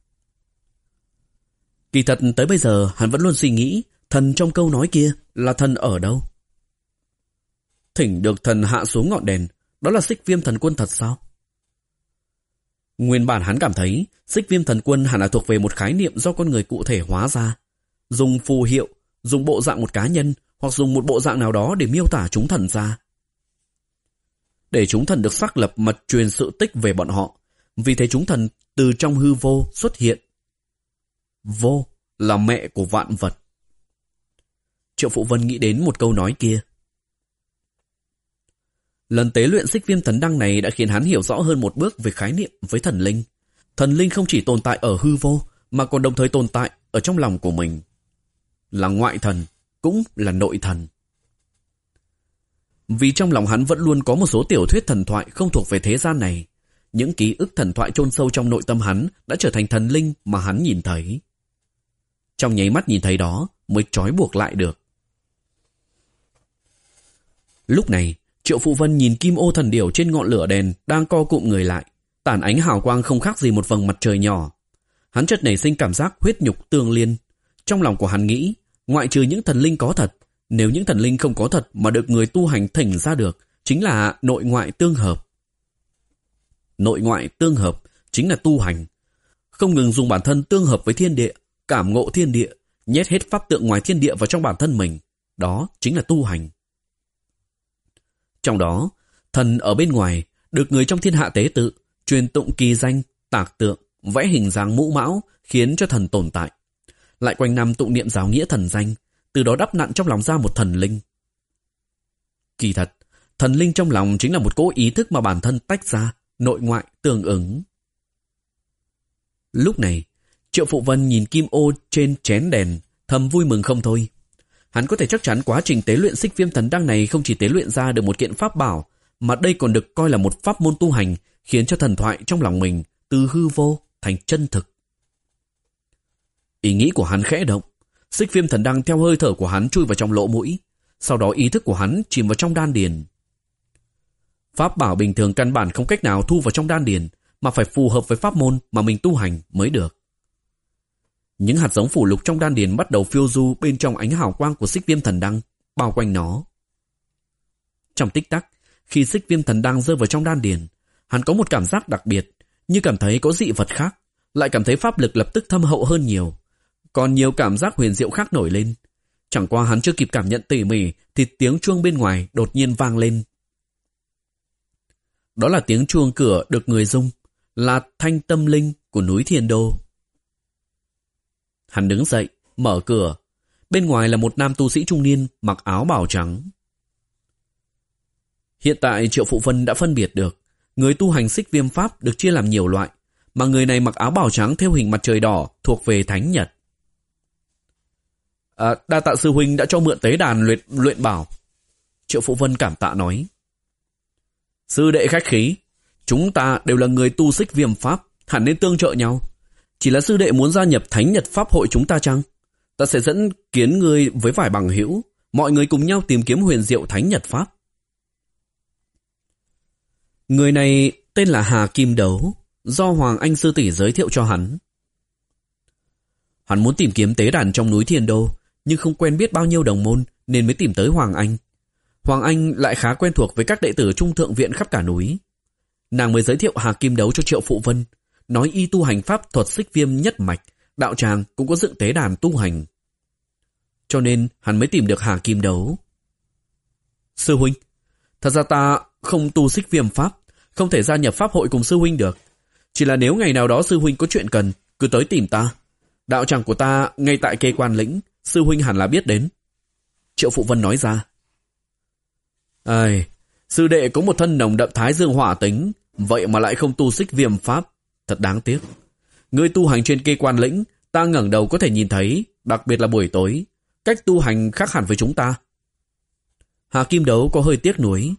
Kỳ thật tới bây giờ hắn vẫn luôn suy nghĩ thần trong câu nói kia là thần ở đâu. Thỉnh được thần hạ xuống ngọn đèn, đó là Xích Viêm Thần Quân thật sao? Nguyên bản hắn cảm thấy Xích Viêm Thần Quân hẳn là thuộc về một khái niệm do con người cụ thể hóa ra, dùng phù hiệu, dùng bộ dạng một cá nhân hoặc dùng một bộ dạng nào đó để miêu tả chúng thần ra. Để chúng thần được xác lập mật truyền sự tích về bọn họ, vì thế chúng thần từ trong hư vô xuất hiện. Vô là mẹ của vạn vật. Triệu Phụ Vân nghĩ đến một câu nói kia. Lần tế luyện Xích Viêm Thần Đăng này đã khiến hắn hiểu rõ hơn một bước về khái niệm với thần linh. Thần linh không chỉ tồn tại ở hư vô, mà còn đồng thời tồn tại ở trong lòng của mình. Là ngoại thần, cũng là nội thần. Vì trong lòng hắn vẫn luôn có một số tiểu thuyết thần thoại không thuộc về thế gian này. Những ký ức thần thoại chôn sâu trong nội tâm hắn đã trở thành thần linh mà hắn nhìn thấy. Trong nháy mắt nhìn thấy đó mới trói buộc lại được. Lúc này, Triệu Phụ Vân nhìn kim ô thần điểu trên ngọn lửa đèn đang co cụm người lại, tản ánh hào quang không khác gì một vầng mặt trời nhỏ. Hắn chợt nảy sinh cảm giác huyết nhục tương liên. Trong lòng của hắn nghĩ, ngoại trừ những thần linh có thật, nếu những thần linh không có thật mà được người tu hành thỉnh ra được, chính là nội ngoại tương hợp. Nội ngoại tương hợp chính là tu hành. Không ngừng dùng bản thân tương hợp với thiên địa, cảm ngộ thiên địa, nhét hết pháp tượng ngoài thiên địa vào trong bản thân mình. Đó chính là tu hành. Trong đó, thần ở bên ngoài được người trong thiên hạ tế tự, truyền tụng kỳ danh, tạc tượng, vẽ hình dáng mũ mão khiến cho thần tồn tại. Lại quanh năm tụng niệm giáo nghĩa thần danh, từ đó đắp nặn trong lòng ra một thần linh. Kỳ thật, thần linh trong lòng chính là một cỗ ý thức mà bản thân tách ra, nội ngoại tương ứng. Lúc này, Triệu Phụ Vân nhìn kim ô trên chén đèn, thầm vui mừng không thôi. Hắn có thể chắc chắn quá trình tế luyện xích viêm thần đăng này không chỉ tế luyện ra được một kiện pháp bảo, mà đây còn được coi là một pháp môn tu hành, khiến cho thần thoại trong lòng mình từ hư vô thành chân thực. Ý nghĩ của hắn khẽ động, xích viêm thần đăng theo hơi thở của hắn chui vào trong lỗ mũi, sau đó ý thức của hắn chìm vào trong đan điền. Pháp bảo bình thường căn bản không cách nào thu vào trong đan điền, mà phải phù hợp với pháp môn mà mình tu hành mới được. Những hạt giống phủ lục trong đan điền bắt đầu phiêu du bên trong ánh hào quang của xích viêm thần đăng, bao quanh nó. Trong tích tắc, khi xích viêm thần đăng rơi vào trong đan điền, hắn có một cảm giác đặc biệt, như cảm thấy có dị vật khác, lại cảm thấy pháp lực lập tức thâm hậu hơn nhiều. Còn nhiều cảm giác huyền diệu khác nổi lên. Chẳng qua hắn chưa kịp cảm nhận tỉ mỉ thì tiếng chuông bên ngoài đột nhiên vang lên. Đó là tiếng chuông cửa được người rung, là thanh tâm linh của núi Thiên Đô. Hắn đứng dậy, mở cửa. Bên ngoài là một nam tu sĩ trung niên mặc áo bào trắng. Hiện tại Triệu Phụ Vân đã phân biệt được, người tu hành xích viêm pháp được chia làm nhiều loại, mà người này mặc áo bào trắng theo hình mặt trời đỏ thuộc về Thánh Nhật. À, đa tạ sư huynh đã cho mượn tế đàn luyện, luyện bảo. Triệu Phụ Vân cảm tạ nói. Sư đệ khách khí, chúng ta đều là người tu xích viêm pháp, hẳn nên tương trợ nhau. Chỉ là sư đệ muốn gia nhập Thánh Nhật Pháp hội chúng ta chăng? Ta sẽ dẫn kiến ngươi với vài bằng hữu, mọi người cùng nhau tìm kiếm huyền diệu Thánh Nhật Pháp. Người này tên là Hà Kim Đấu, do Hoàng Anh sư tỷ giới thiệu cho hắn. Hắn muốn tìm kiếm tế đàn trong núi Thiên Đô, nhưng không quen biết bao nhiêu đồng môn nên mới tìm tới Hoàng Anh. Hoàng Anh lại khá quen thuộc với các đệ tử Trung Thượng Viện khắp cả núi. Nàng mới giới thiệu Hà Kim Đấu cho Triệu Phụ Vân, nói y tu hành pháp thuật xích viêm nhất mạch, đạo tràng cũng có dựng tế đàn tu hành. Cho nên hắn mới tìm được Hà Kim Đấu. Sư huynh, thật ra ta không tu xích viêm pháp, không thể gia nhập pháp hội cùng sư huynh được. Chỉ là nếu ngày nào đó sư huynh có chuyện cần, cứ tới tìm ta. Đạo tràng của ta ngay tại Kê Quan Lĩnh, sư huynh hẳn là biết đến. Triệu Phụ Vân nói ra. Ai, sư đệ có một thân nồng đậm thái dương hỏa tính, vậy mà lại không tu xích viêm pháp, thật đáng tiếc. Ngươi tu hành trên Kê Quan Lĩnh, ta ngẩng đầu có thể nhìn thấy, đặc biệt là buổi tối, cách tu hành khác hẳn với chúng ta. Hà Kim Đấu có hơi tiếc nuối.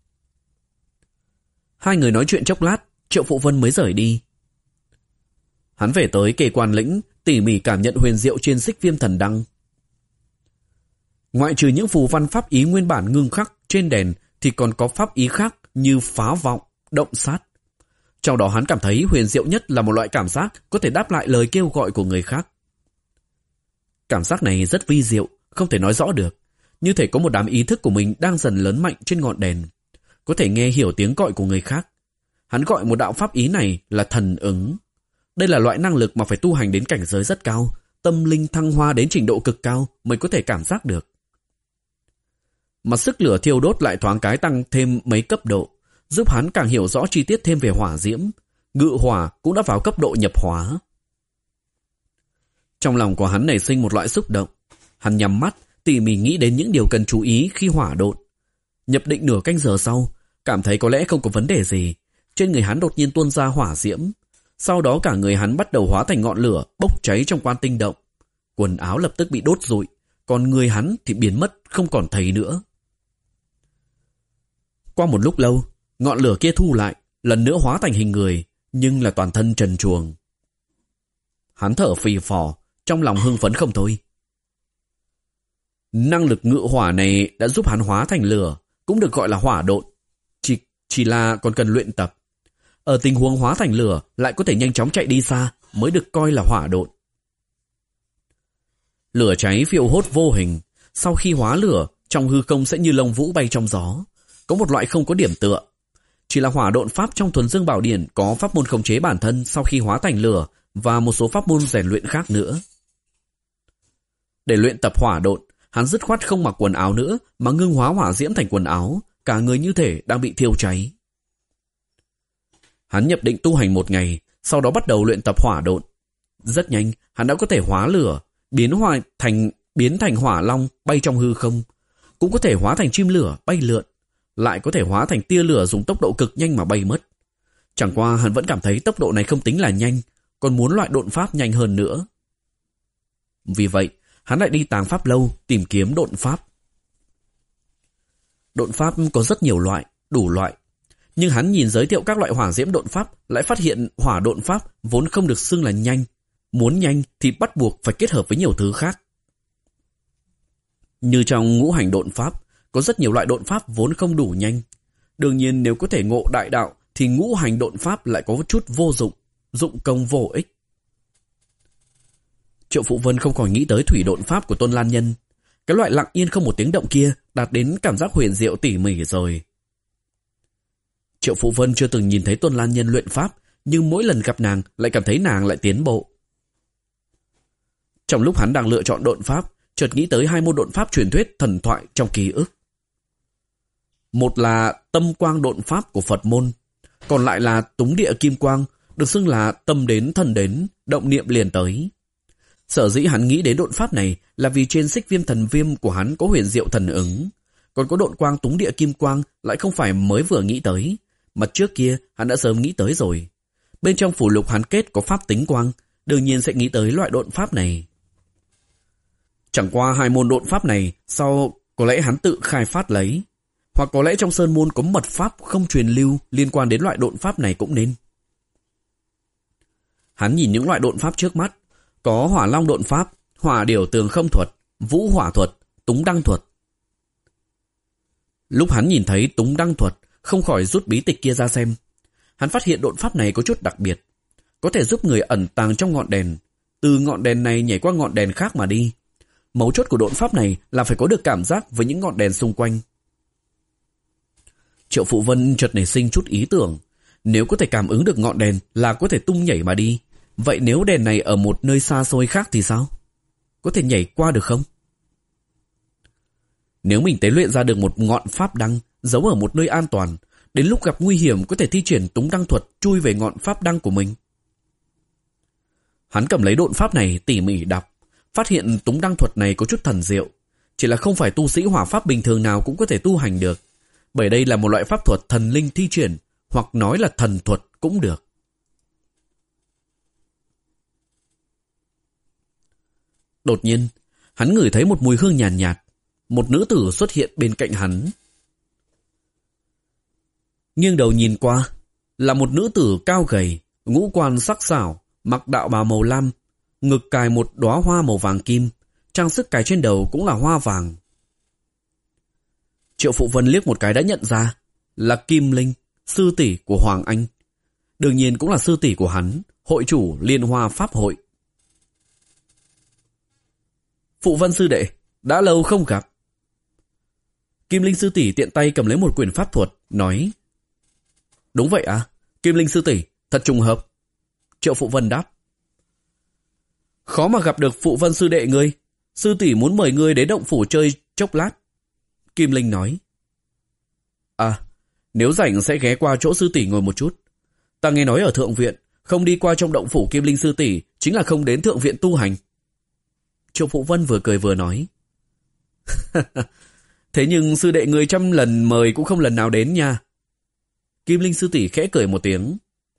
Hai người nói chuyện chốc lát, Triệu Phụ Vân mới rời đi. Hắn về tới Kê Quan Lĩnh, tỉ mỉ cảm nhận huyền diệu trên xích viêm thần đăng. Ngoại trừ những phù văn pháp ý nguyên bản ngưng khắc trên đèn thì còn có pháp ý khác như phá vọng, động sát. Trong đó hắn cảm thấy huyền diệu nhất là một loại cảm giác có thể đáp lại lời kêu gọi của người khác. Cảm giác này rất vi diệu, không thể nói rõ được. Như thể có một đám ý thức của mình đang dần lớn mạnh trên ngọn đèn, có thể nghe hiểu tiếng gọi của người khác. Hắn gọi một đạo pháp ý này là thần ứng. Đây là loại năng lực mà phải tu hành đến cảnh giới rất cao, tâm linh thăng hoa đến trình độ cực cao mới có thể cảm giác được. Mà sức lửa thiêu đốt lại thoáng cái tăng thêm mấy cấp độ, giúp hắn càng hiểu rõ chi tiết thêm về hỏa diễm. Ngự hỏa cũng đã vào cấp độ nhập hóa. Trong lòng của hắn nảy sinh một loại xúc động. Hắn nhắm mắt, tỉ mỉ nghĩ đến những điều cần chú ý khi hỏa độn. Nhập định nửa canh giờ sau, cảm thấy có lẽ không có vấn đề gì. Trên người hắn đột nhiên tuôn ra hỏa diễm. Sau đó cả người hắn bắt đầu hóa thành ngọn lửa, bốc cháy trong quan tinh động. Quần áo lập tức bị đốt rụi, còn người hắn thì biến mất, không còn thấy nữa. Qua một lúc lâu, ngọn lửa kia thu lại, lần nữa hóa thành hình người, nhưng là toàn thân trần truồng. Hắn thở phì phò, trong lòng hưng phấn không thôi. Năng lực ngự hỏa này đã giúp hắn hóa thành lửa, cũng được gọi là hỏa độn. Chỉ, chỉ là còn cần luyện tập. Ở tình huống hóa thành lửa lại có thể nhanh chóng chạy đi xa mới được coi là hỏa độn. Lửa cháy phiêu hốt vô hình, sau khi hóa lửa, trong hư không sẽ như lông vũ bay trong gió. Có một loại không có điểm tựa. Chỉ là hỏa độn pháp trong Thuần Dương Bảo Điển có pháp môn khống chế bản thân sau khi hóa thành lửa và một số pháp môn rèn luyện khác nữa. Để luyện tập hỏa độn, hắn dứt khoát không mặc quần áo nữa mà ngưng hóa hỏa diễm thành quần áo, cả người như thể đang bị thiêu cháy. Hắn nhập định tu hành một ngày, sau đó bắt đầu luyện tập hỏa độn. Rất nhanh, hắn đã có thể hóa lửa, biến hóa thành biến thành hỏa long bay trong hư không, cũng có thể hóa thành chim lửa bay lượn, lại có thể hóa thành tia lửa dùng tốc độ cực nhanh mà bay mất. Chẳng qua hắn vẫn cảm thấy tốc độ này không tính là nhanh, còn muốn loại độn pháp nhanh hơn nữa. Vì vậy, hắn lại đi Tàng Pháp Lâu tìm kiếm độn pháp. Độn pháp có rất nhiều loại, đủ loại. Nhưng hắn nhìn giới thiệu các loại hỏa diễm độn pháp, lại phát hiện hỏa độn pháp vốn không được xưng là nhanh. Muốn nhanh thì bắt buộc phải kết hợp với nhiều thứ khác. Như trong ngũ hành độn pháp, có rất nhiều loại độn pháp vốn không đủ nhanh. Đương nhiên nếu có thể ngộ đại đạo thì ngũ hành độn pháp lại có chút vô dụng, dụng công vô ích. Triệu Phụ Vân không còn nghĩ tới thủy độn pháp của Tôn Lan Nhân. Cái loại lặng yên không một tiếng động kia đạt đến cảm giác huyền diệu tỉ mỉ rồi. Triệu Phụ Vân chưa từng nhìn thấy Tôn Lan Nhân luyện pháp, nhưng mỗi lần gặp nàng lại cảm thấy nàng lại tiến bộ. Trong lúc hắn đang lựa chọn độn pháp, chợt nghĩ tới hai môn độn pháp truyền thuyết thần thoại trong ký ức. Một là tâm quang độn pháp của Phật môn, còn lại là túng địa kim quang, được xưng là tâm đến thần đến, động niệm liền tới. Sở dĩ hắn nghĩ đến độn pháp này là vì trên xích viêm thần viêm của hắn có huyền diệu thần ứng, còn có độn quang túng địa kim quang lại không phải mới vừa nghĩ tới, mà trước kia hắn đã sớm nghĩ tới rồi. Bên trong phủ lục hắn kết có pháp tính quang, đương nhiên sẽ nghĩ tới loại độn pháp này. Chẳng qua hai môn độn pháp này sau có lẽ hắn tự khai phát lấy, hoặc có lẽ trong sơn môn có mật pháp không truyền lưu liên quan đến loại độn pháp này cũng nên. Hắn nhìn những loại độn pháp trước mắt, có hỏa long độn pháp, hỏa điểu tường không thuật, vũ hỏa thuật, túng đăng thuật. Lúc hắn nhìn thấy túng đăng thuật, không khỏi rút bí tịch kia ra xem. Hắn phát hiện độn pháp này có chút đặc biệt, có thể giúp người ẩn tàng trong ngọn đèn, từ ngọn đèn này nhảy qua ngọn đèn khác mà đi. Mấu chốt của độn pháp này là phải có được cảm giác với những ngọn đèn xung quanh. Triệu Phụ Vân chợt nảy sinh chút ý tưởng, nếu có thể cảm ứng được ngọn đèn là có thể tung nhảy mà đi. Vậy nếu đèn này ở một nơi xa xôi khác thì sao? Có thể nhảy qua được không? Nếu mình tế luyện ra được một ngọn pháp đăng giấu ở một nơi an toàn, đến lúc gặp nguy hiểm có thể thi triển túng đăng thuật chui về ngọn pháp đăng của mình. Hắn cầm lấy độn pháp này tỉ mỉ đọc, phát hiện túng đăng thuật này có chút thần diệu, chỉ là không phải tu sĩ hỏa pháp bình thường nào cũng có thể tu hành được, bởi đây là một loại pháp thuật thần linh thi triển, hoặc nói là thần thuật cũng được. Đột nhiên, hắn ngửi thấy một mùi hương nhàn nhạt, nhạt, một nữ tử xuất hiện bên cạnh hắn. Nghiêng đầu nhìn qua, là một nữ tử cao gầy, ngũ quan sắc sảo, mặc đạo bào màu lam, ngực cài một đóa hoa màu vàng kim, trang sức cài trên đầu cũng là hoa vàng. Triệu Phụ Vân liếc một cái đã nhận ra, là Kim Linh, sư tỷ của Hoàng Anh. Đương nhiên cũng là sư tỷ của hắn, hội chủ Liên Hoa Pháp Hội. Phụ Vân sư đệ, đã lâu không gặp. Kim Linh sư tỷ tiện tay cầm lấy một quyển pháp thuật, nói: Đúng vậy à, Kim Linh sư tỷ, thật trùng hợp. Triệu Phụ Vân đáp: Khó mà gặp được Phụ Vân sư đệ ngươi, sư tỷ muốn mời ngươi đến động phủ chơi chốc lát. Kim Linh nói: À, nếu rảnh sẽ ghé qua chỗ sư tỷ ngồi một chút. Ta nghe nói ở thượng viện, không đi qua trong động phủ Kim Linh sư tỷ chính là không đến thượng viện tu hành. Triệu Phụ Vân vừa cười vừa nói: Thế nhưng sư đệ người trăm lần mời cũng không lần nào đến nha. Kim Linh sư tỷ khẽ cười một tiếng.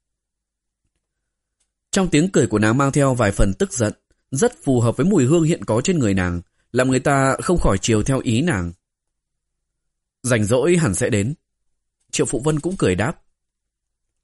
Trong tiếng cười của nàng mang theo vài phần tức giận, rất phù hợp với mùi hương hiện có trên người nàng, làm người ta không khỏi chiều theo ý nàng. Rảnh rỗi hẳn sẽ đến. Triệu Phụ Vân cũng cười đáp: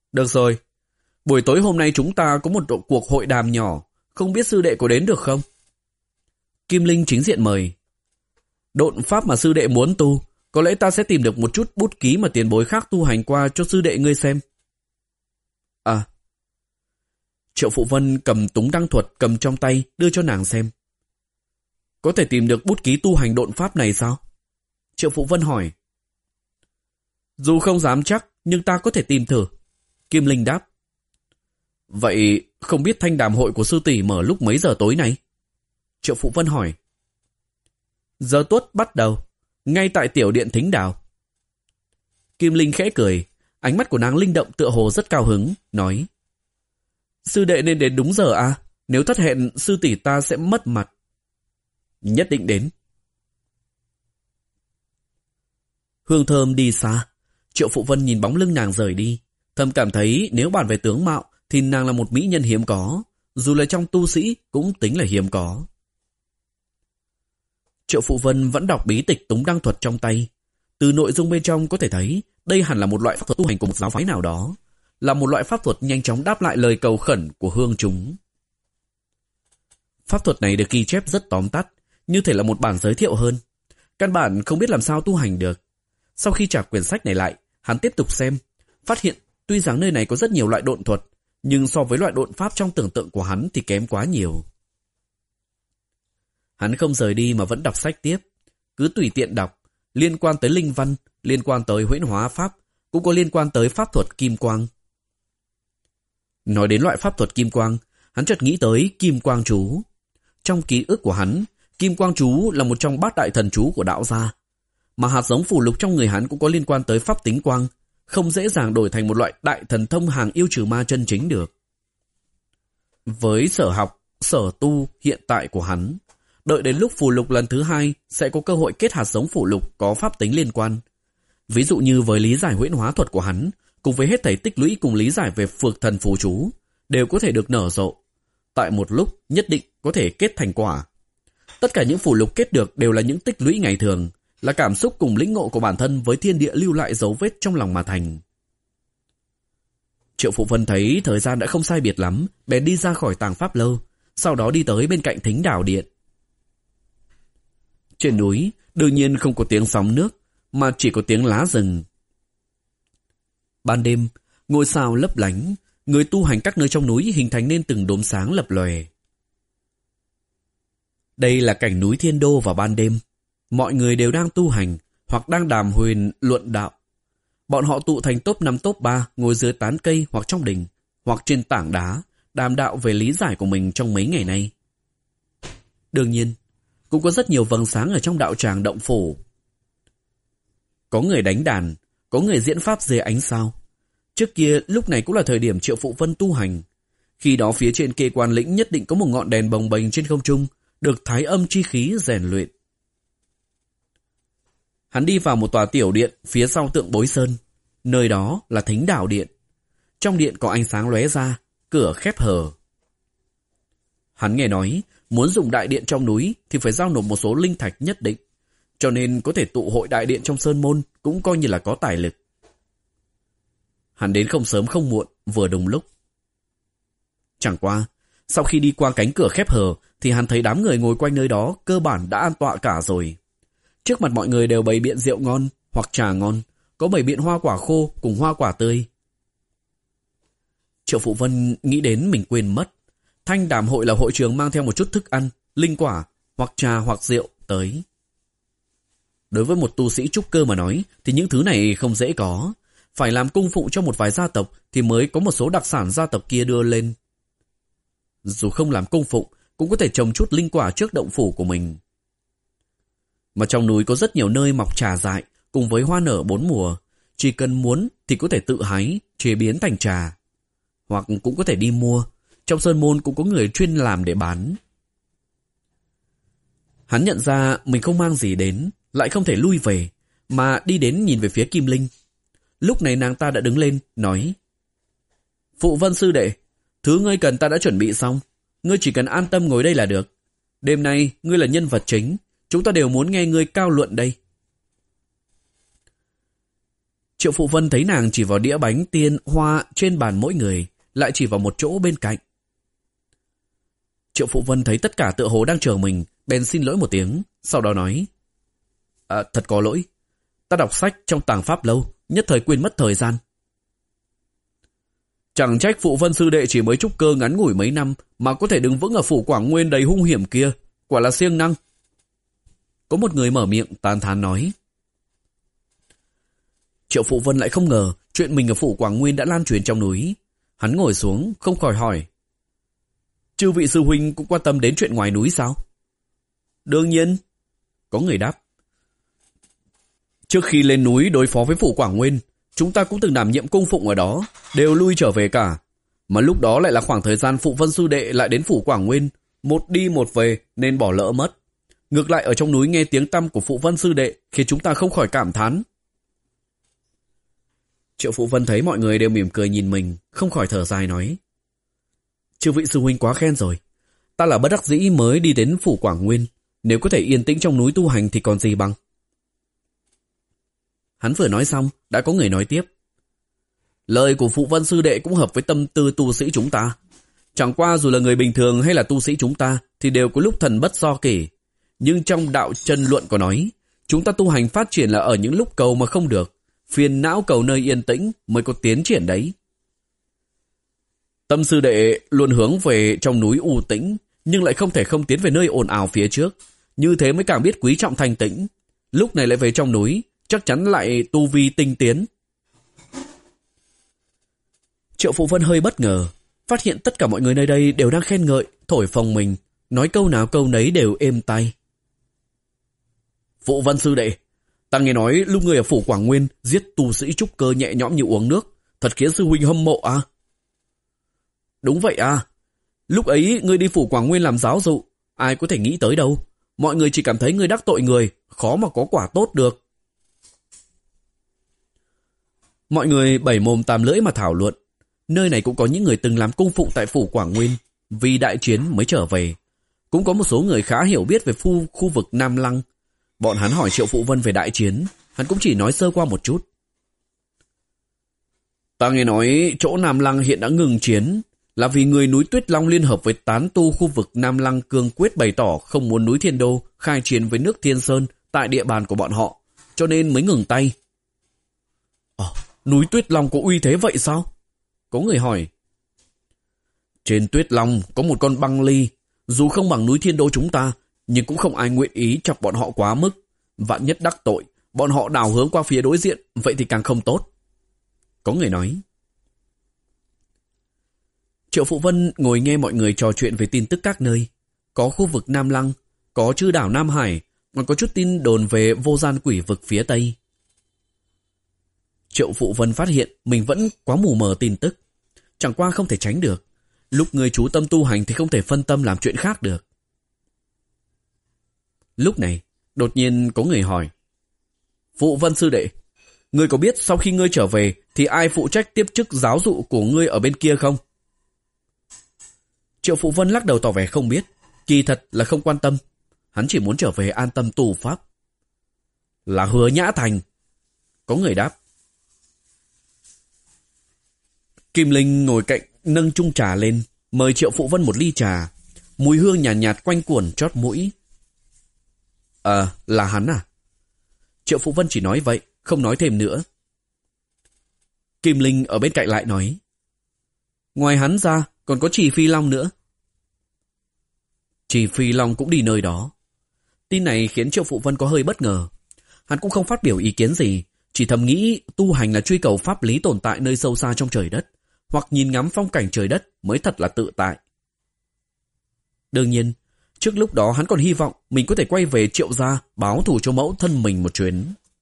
Được rồi, buổi tối hôm nay chúng ta có một cuộc hội đàm nhỏ, không biết sư đệ có đến được không? Kim Linh chính diện mời. Độn pháp mà sư đệ muốn tu, có lẽ ta sẽ tìm được một chút bút ký mà tiền bối khác tu hành qua cho sư đệ ngươi xem. À. Triệu Phụ Vân cầm túng đăng thuật cầm trong tay đưa cho nàng xem. Có thể tìm được bút ký tu hành độn pháp này sao? Triệu Phụ Vân hỏi. Dù không dám chắc, nhưng ta có thể tìm thử. Kim Linh đáp. Vậy không biết thanh đàm hội của sư tỷ mở lúc mấy giờ tối nay? Triệu Phụ Vân hỏi. Giờ tuất bắt đầu, ngay tại tiểu điện thính đào. Kim Linh khẽ cười, ánh mắt của nàng linh động tựa hồ rất cao hứng, nói. Sư đệ nên đến đúng giờ à? Nếu thất hẹn, sư tỷ ta sẽ mất mặt. Nhất định đến. Hương thơm đi xa. Triệu Phụ Vân nhìn bóng lưng nàng rời đi, thầm cảm thấy nếu bàn về tướng mạo thì nàng là một mỹ nhân hiếm có, dù là trong tu sĩ cũng tính là hiếm có. Triệu Phụ Vân vẫn đọc bí tịch túng đăng thuật trong tay. Từ nội dung bên trong có thể thấy đây hẳn là một loại pháp thuật tu hành của một giáo phái nào đó, là một loại pháp thuật nhanh chóng đáp lại lời cầu khẩn của hương chúng. Pháp thuật này được ghi chép rất tóm tắt, như thể là một bản giới thiệu hơn. Căn bản không biết làm sao tu hành được. Sau khi trả quyển sách này lại, hắn tiếp tục xem, phát hiện tuy rằng nơi này có rất nhiều loại độn thuật, nhưng so với loại độn pháp trong tưởng tượng của hắn thì kém quá nhiều. Hắn không rời đi mà vẫn đọc sách tiếp, cứ tùy tiện đọc, liên quan tới linh văn, liên quan tới huyễn hóa pháp, cũng có liên quan tới pháp thuật kim quang. Nói đến loại pháp thuật kim quang, hắn chợt nghĩ tới kim quang chú. Trong ký ức của hắn, kim quang chú là một trong bát đại thần chú của đạo gia, mà hạt giống phù lục trong người hắn cũng có liên quan tới pháp tính quang, không dễ dàng đổi thành một loại đại thần thông hàng yêu trừ ma chân chính được. Với sở học, sở tu hiện tại của hắn, đợi đến lúc phù lục lần thứ hai sẽ có cơ hội kết hạt giống phù lục có pháp tính liên quan. Ví dụ như với lý giải huyễn hóa thuật của hắn, cùng với hết thảy tích lũy cùng lý giải về phược thần phù chú, đều có thể được nở rộ. Tại một lúc nhất định có thể kết thành quả. Tất cả những phù lục kết được đều là những tích lũy ngày thường, là cảm xúc cùng lĩnh ngộ của bản thân với thiên địa lưu lại dấu vết trong lòng mà thành. Triệu Phụ Vân thấy thời gian đã không sai biệt lắm, bèn đi ra khỏi tàng pháp lâu, sau đó đi tới bên cạnh thính đảo điện. Trên núi, đương nhiên không có tiếng sóng nước, mà chỉ có tiếng lá rừng. Ban đêm, ngôi sao lấp lánh, người tu hành các nơi trong núi hình thành nên từng đốm sáng lập lòe. Đây là cảnh núi Thiên Đô vào ban đêm. Mọi người đều đang tu hành, hoặc đang đàm huyền luận đạo. Bọn họ tụ thành top năm top ba, ngồi dưới tán cây hoặc trong đình, hoặc trên tảng đá, đàm đạo về lý giải của mình trong mấy ngày nay. Đương nhiên, cũng có rất nhiều vầng sáng ở trong đạo tràng động phủ. Có người đánh đàn, có người diễn pháp dưới ánh sao. Trước kia lúc này cũng là thời điểm Triệu Phụ Vân tu hành. Khi đó phía trên Kê Quan Lĩnh nhất định có một ngọn đèn bồng bềnh trên không trung, được thái âm chi khí rèn luyện. Hắn đi vào một tòa tiểu điện phía sau tượng Bối Sơn. Nơi đó là thính đảo điện. Trong điện có ánh sáng lóe ra, cửa khép hờ. Hắn nghe nói, muốn dùng đại điện trong núi thì phải giao nộp một số linh thạch nhất định, cho nên có thể tụ hội đại điện trong sơn môn cũng coi như là có tài lực. Hắn đến không sớm không muộn, vừa đúng lúc. Chẳng qua, sau khi đi qua cánh cửa khép hờ thì hắn thấy đám người ngồi quanh nơi đó cơ bản đã an tọa cả rồi. Trước mặt mọi người đều bày biện rượu ngon hoặc trà ngon, có bày biện hoa quả khô cùng hoa quả tươi. Triệu Phụ Vân nghĩ đến mình quên mất. Thanh đàm hội là hội trường mang theo một chút thức ăn, linh quả, hoặc trà hoặc rượu tới. Đối với một tu sĩ trúc cơ mà nói thì những thứ này không dễ có. Phải làm cung phụng cho một vài gia tộc thì mới có một số đặc sản gia tộc kia đưa lên. Dù không làm cung phụng, cũng có thể trồng chút linh quả trước động phủ của mình. Mà trong núi có rất nhiều nơi mọc trà dại cùng với hoa nở bốn mùa. Chỉ cần muốn thì có thể tự hái, chế biến thành trà. Hoặc cũng có thể đi mua. Trong sơn môn cũng có người chuyên làm để bán. Hắn nhận ra mình không mang gì đến, lại không thể lui về, mà đi đến nhìn về phía Kim Linh. Lúc này nàng ta đã đứng lên, nói: Phụ Vân sư đệ, thứ ngươi cần ta đã chuẩn bị xong. Ngươi chỉ cần an tâm ngồi đây là được. Đêm nay ngươi là nhân vật chính, chúng ta đều muốn nghe ngươi cao luận đây. Triệu Phụ Vân thấy nàng chỉ vào đĩa bánh tiên hoa trên bàn mỗi người, lại chỉ vào một chỗ bên cạnh. Triệu Phụ Vân thấy tất cả tựa hồ đang chờ mình, bèn xin lỗi một tiếng, sau đó nói: À, thật có lỗi, ta đọc sách trong tàng pháp lâu, nhất thời quên mất thời gian. Chẳng trách Phụ Vân sư đệ chỉ mới trúc cơ ngắn ngủi mấy năm mà có thể đứng vững ở phủ Quảng Nguyên đầy hung hiểm kia, quả là siêng năng. Có một người mở miệng tán thán nói. Triệu Phụ Vân lại không ngờ chuyện mình ở phủ Quảng Nguyên đã lan truyền trong núi. Hắn ngồi xuống không khỏi hỏi: Chư vị sư huynh cũng quan tâm đến chuyện ngoài núi sao? Đương nhiên. Có người đáp. Trước khi lên núi đối phó với phủ Quảng Nguyên, chúng ta cũng từng đảm nhiệm cung phụng ở đó, đều lui trở về cả. Mà lúc đó lại là khoảng thời gian Phụ Vân sư đệ lại đến phủ Quảng Nguyên, một đi một về nên bỏ lỡ mất. Ngược lại ở trong núi nghe tiếng tăm của Phụ Vân sư đệ khiến chúng ta không khỏi cảm thán. Triệu Phụ Vân thấy mọi người đều mỉm cười nhìn mình, không khỏi thở dài nói: Chư vị sư huynh quá khen rồi. Ta là bất đắc dĩ mới đi đến phủ Quảng Nguyên, nếu có thể yên tĩnh trong núi tu hành thì còn gì bằng. Hắn vừa nói xong, đã có người nói tiếp: Lời của Phụ Vân sư đệ cũng hợp với tâm tư tu sĩ chúng ta. Chẳng qua dù là người bình thường hay là tu sĩ chúng ta thì đều có lúc thần bất do kỷ. Nhưng trong đạo chân luận có nói, chúng ta tu hành phát triển là ở những lúc cầu mà không được, phiền não cầu nơi yên tĩnh mới có tiến triển đấy. Tâm sư đệ luôn hướng về trong núi u tĩnh, nhưng lại không thể không tiến về nơi ồn ào phía trước. Như thế mới càng biết quý trọng thanh tĩnh. Lúc này lại về trong núi, chắc chắn lại tu vi tinh tiến. Triệu Phụ Vân hơi bất ngờ, phát hiện tất cả mọi người nơi đây đều đang khen ngợi, thổi phồng mình, nói câu nào câu nấy đều êm tai. Phụ Vân sư đệ, ta nghe nói lúc người ở phủ Quảng Nguyên giết tu sĩ trúc cơ nhẹ nhõm như uống nước, thật khiến sư huynh hâm mộ à? Đúng vậy à, lúc ấy ngươi đi phủ Quảng Nguyên làm giáo dụ, ai có thể nghĩ tới đâu. Mọi người chỉ cảm thấy ngươi đắc tội người, khó mà có quả tốt được. Mọi người bảy mồm tám lưỡi mà thảo luận. Nơi này cũng có những người từng làm cung phụng tại phủ Quảng Nguyên, vì đại chiến mới trở về. Cũng có một số người khá hiểu biết về khu, khu vực Nam Lăng. Bọn hắn hỏi Triệu Phụ Vân về đại chiến, hắn cũng chỉ nói sơ qua một chút. Ta nghe nói chỗ Nam Lăng hiện đã ngừng chiến, là vì người núi Tuyết Long liên hợp với tán tu khu vực Nam Lăng cương quyết bày tỏ không muốn núi Thiên Đô khai chiến với nước Thiên Sơn tại địa bàn của bọn họ, cho nên mới ngừng tay. Ờ, núi Tuyết Long có uy thế vậy sao? Có người hỏi. Trên Tuyết Long có một con băng ly, dù không bằng núi Thiên Đô chúng ta, nhưng cũng không ai nguyện ý chọc bọn họ quá mức. Vạn nhất đắc tội, bọn họ đảo hướng qua phía đối diện, vậy thì càng không tốt. Có người nói. Triệu Phụ Vân ngồi nghe mọi người trò chuyện về tin tức các nơi. Có khu vực Nam Lăng, có chư đảo Nam Hải, còn có chút tin đồn về vô gian quỷ vực phía Tây. Triệu Phụ Vân phát hiện mình vẫn quá mù mờ tin tức. Chẳng qua không thể tránh được. Lúc người chú tâm tu hành thì không thể phân tâm làm chuyện khác được. Lúc này, đột nhiên có người hỏi. Phụ Vân sư đệ, ngươi có biết sau khi ngươi trở về thì ai phụ trách tiếp chức giáo dụ của ngươi ở bên kia không? Triệu Phụ Vân lắc đầu tỏ vẻ không biết. Kỳ thật là không quan tâm. Hắn chỉ muốn trở về an tâm tu pháp. Là Hứa Nhã Thành. Có người đáp. Kim Linh ngồi cạnh nâng chung trà lên, mời Triệu Phụ Vân một ly trà. Mùi hương nhàn nhạt, nhạt quanh quẩn chót mũi. Ờ, là hắn à? Triệu Phụ Vân chỉ nói vậy, không nói thêm nữa. Kim Linh ở bên cạnh lại nói. Ngoài hắn ra, còn có Trì Phi Long nữa. Trì Phi Long cũng đi nơi đó. Tin này khiến Triệu Phụ Vân có hơi bất ngờ. Hắn cũng không phát biểu ý kiến gì, chỉ thầm nghĩ tu hành là truy cầu pháp lý tồn tại nơi sâu xa trong trời đất, hoặc nhìn ngắm phong cảnh trời đất mới thật là tự tại. Đương nhiên, trước lúc đó hắn còn hy vọng mình có thể quay về Triệu gia báo thù cho mẫu thân mình một chuyến.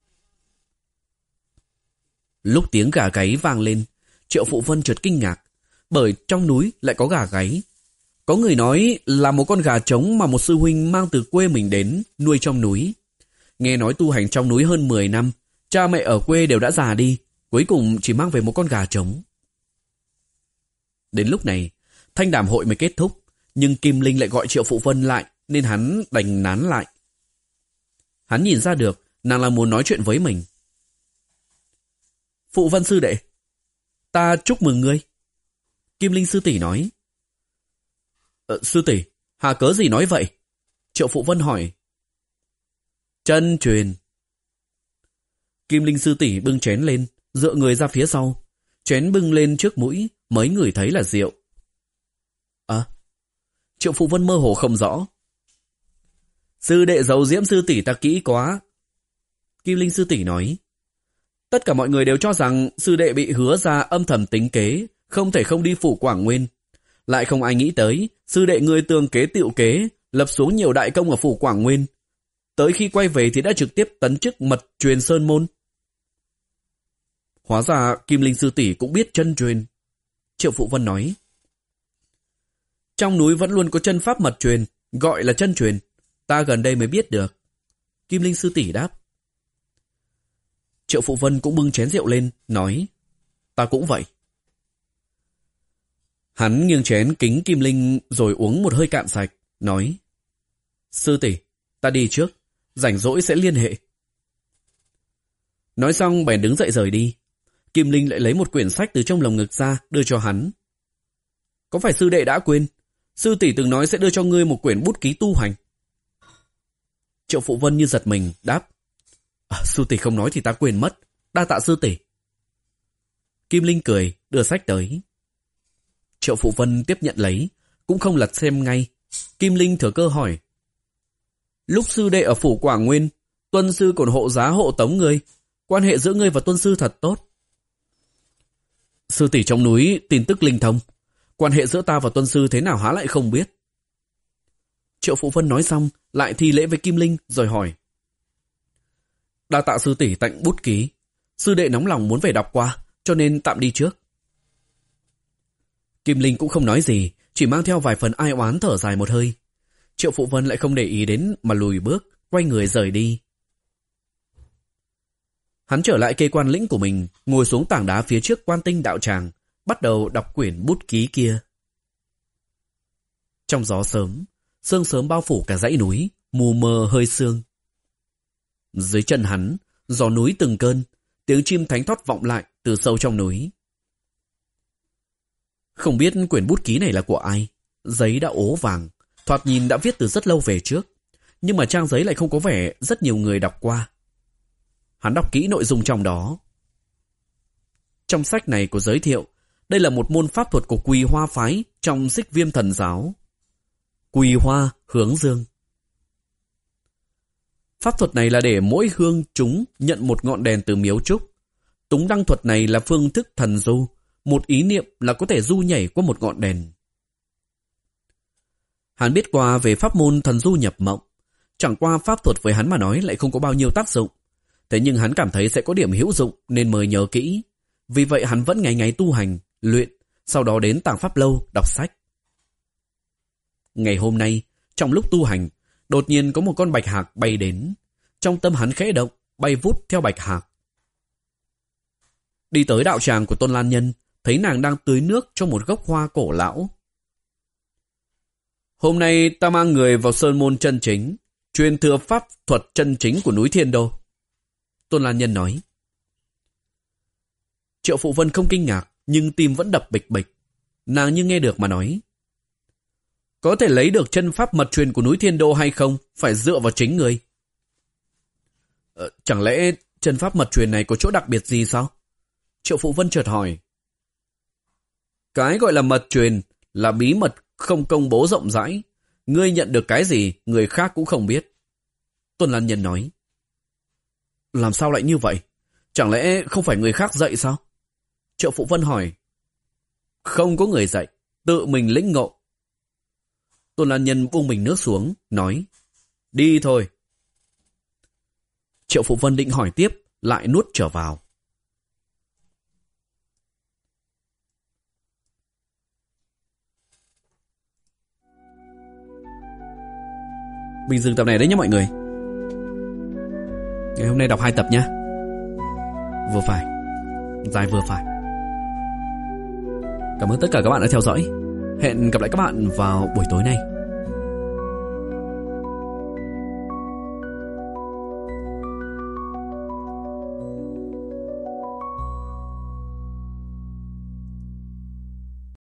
Lúc tiếng gà gáy vang lên, Triệu Phụ Vân chợt kinh ngạc, bởi trong núi lại có gà gáy. Có người nói là một con gà trống mà một sư huynh mang từ quê mình đến nuôi trong núi. Nghe nói tu hành trong núi hơn mười năm, cha mẹ ở quê đều đã già đi, cuối cùng chỉ mang về một con gà trống. Đến lúc này, thanh đàm hội mới kết thúc, nhưng Kim Linh lại gọi Triệu Phụ Vân lại, nên hắn đành nán lại. Hắn nhìn ra được nàng là muốn nói chuyện với mình. Phụ Vân sư đệ, ta chúc mừng ngươi. Kim Linh sư tỷ nói. Ờ, sư tỷ, hà cớ gì nói vậy? Triệu Phụ Vân hỏi. Chân truyền. Kim Linh sư tỷ bưng chén lên, dựa người ra phía sau. Chén bưng lên trước mũi, mấy người thấy là rượu. À, Triệu Phụ Vân mơ hồ không rõ. Sư đệ giấu diễm sư tỷ ta kỹ quá. Kim Linh sư tỷ nói. Tất cả mọi người đều cho rằng sư đệ bị hứa ra âm thầm tính kế, không thể không đi phủ Quảng Nguyên. Lại không ai nghĩ tới, sư đệ người tường kế tiệu kế, lập xuống nhiều đại công ở phủ Quảng Nguyên. Tới khi quay về thì đã trực tiếp tấn chức mật truyền sơn môn. Hóa ra Kim Linh sư tỷ cũng biết chân truyền. Triệu Phụ Vân nói. Trong núi vẫn luôn có chân pháp mật truyền, gọi là chân truyền. Ta gần đây mới biết được. Kim Linh sư tỷ đáp. Triệu Phụ Vân cũng bưng chén rượu lên, nói. Ta cũng vậy. Hắn nghiêng chén kính Kim Linh rồi uống một hơi cạn sạch, nói. Sư tỷ, ta đi trước, rảnh rỗi sẽ liên hệ. Nói xong bèn đứng dậy rời đi. Kim Linh lại lấy một quyển sách từ trong lồng ngực ra, đưa cho hắn. Có phải sư đệ đã quên? Sư tỷ từng nói sẽ đưa cho ngươi một quyển bút ký tu hành. Triệu Phụ Vân như giật mình, đáp. À, sư tỷ không nói thì ta quên mất. Đa tạ sư tỷ. Kim Linh cười, đưa sách tới. Triệu Phụ Vân tiếp nhận lấy, cũng không lật xem ngay. Kim Linh thừa cơ hỏi. Lúc sư đệ ở phủ Quảng Nguyên, tuân sư còn hộ giá hộ tống ngươi. Quan hệ giữa ngươi và tuân sư thật tốt. Sư tỷ trong núi tin tức linh thông. Quan hệ giữa ta và tuân sư thế nào há lại không biết. Triệu Phụ Vân nói xong, lại thi lễ với Kim Linh rồi hỏi. Đa tạ sư tỷ tặng bút ký. Sư đệ nóng lòng muốn về đọc qua, cho nên tạm đi trước. Kim Linh cũng không nói gì, chỉ mang theo vài phần ai oán thở dài một hơi. Triệu Phụ Vân lại không để ý đến mà lùi bước, quay người rời đi. Hắn trở lại cây quan lĩnh của mình, ngồi xuống tảng đá phía trước Quan Tinh đạo tràng, bắt đầu đọc quyển bút ký kia. Trong gió sớm, sương sớm bao phủ cả dãy núi, mù mờ hơi sương. Dưới chân hắn, gió núi từng cơn, tiếng chim thánh thót vọng lại từ sâu trong núi. Không biết quyển bút ký này là của ai, giấy đã ố vàng, thoạt nhìn đã viết từ rất lâu về trước, nhưng mà trang giấy lại không có vẻ rất nhiều người đọc qua. Hắn đọc kỹ nội dung trong đó. Trong sách này có giới thiệu, đây là một môn pháp thuật của Quỳ Hoa phái trong Xích Viêm thần giáo. Quỳ Hoa hướng dương. Pháp thuật này là để mỗi hương chúng nhận một ngọn đèn từ miếu trúc. Túng đăng thuật này là phương thức thần du, một ý niệm là có thể du nhảy qua một ngọn đèn. Hắn biết qua về pháp môn thần du nhập mộng, chẳng qua pháp thuật với hắn mà nói lại không có bao nhiêu tác dụng. Thế nhưng hắn cảm thấy sẽ có điểm hữu dụng nên mới nhớ kỹ. Vì vậy hắn vẫn ngày ngày tu hành, luyện, sau đó đến tàng pháp lâu đọc sách. Ngày hôm nay, trong lúc tu hành, đột nhiên có một con bạch hạc bay đến. Trong tâm hắn khẽ động, bay vút theo bạch hạc. Đi tới đạo tràng của Tôn Lan Nhân, thấy nàng đang tưới nước cho một gốc hoa cổ lão. Hôm nay ta mang người vào sơn môn chân chính, truyền thừa pháp thuật chân chính của núi Thiên Đô. Tôn Lan Nhân nói. Triệu Phụ Vân không kinh ngạc, nhưng tim vẫn đập bịch bịch. Nàng như nghe được mà nói. Có thể lấy được chân pháp mật truyền của núi Thiên Đô hay không, phải dựa vào chính người. Ờ, chẳng lẽ chân pháp mật truyền này có chỗ đặc biệt gì sao? Triệu Phụ Vân chợt hỏi. Cái gọi là mật truyền là bí mật không công bố rộng rãi. Ngươi nhận được cái gì, người khác cũng không biết. Tôn Lan Nhân nói. Làm sao lại như vậy? Chẳng lẽ không phải người khác dạy sao? Triệu Phụ Vân hỏi. Không có người dạy, tự mình lĩnh ngộ. Tôn Lan Nhân buông bình nước xuống, nói. Đi thôi. Triệu Phụ Vân định hỏi tiếp, lại nuốt trở vào. Mình dừng tập này đấy nhé mọi người. Ngày hôm nay đọc hai tập nhé. Vừa phải, dài vừa phải. Cảm ơn tất cả các bạn đã theo dõi. Hẹn gặp lại các bạn vào buổi tối nay.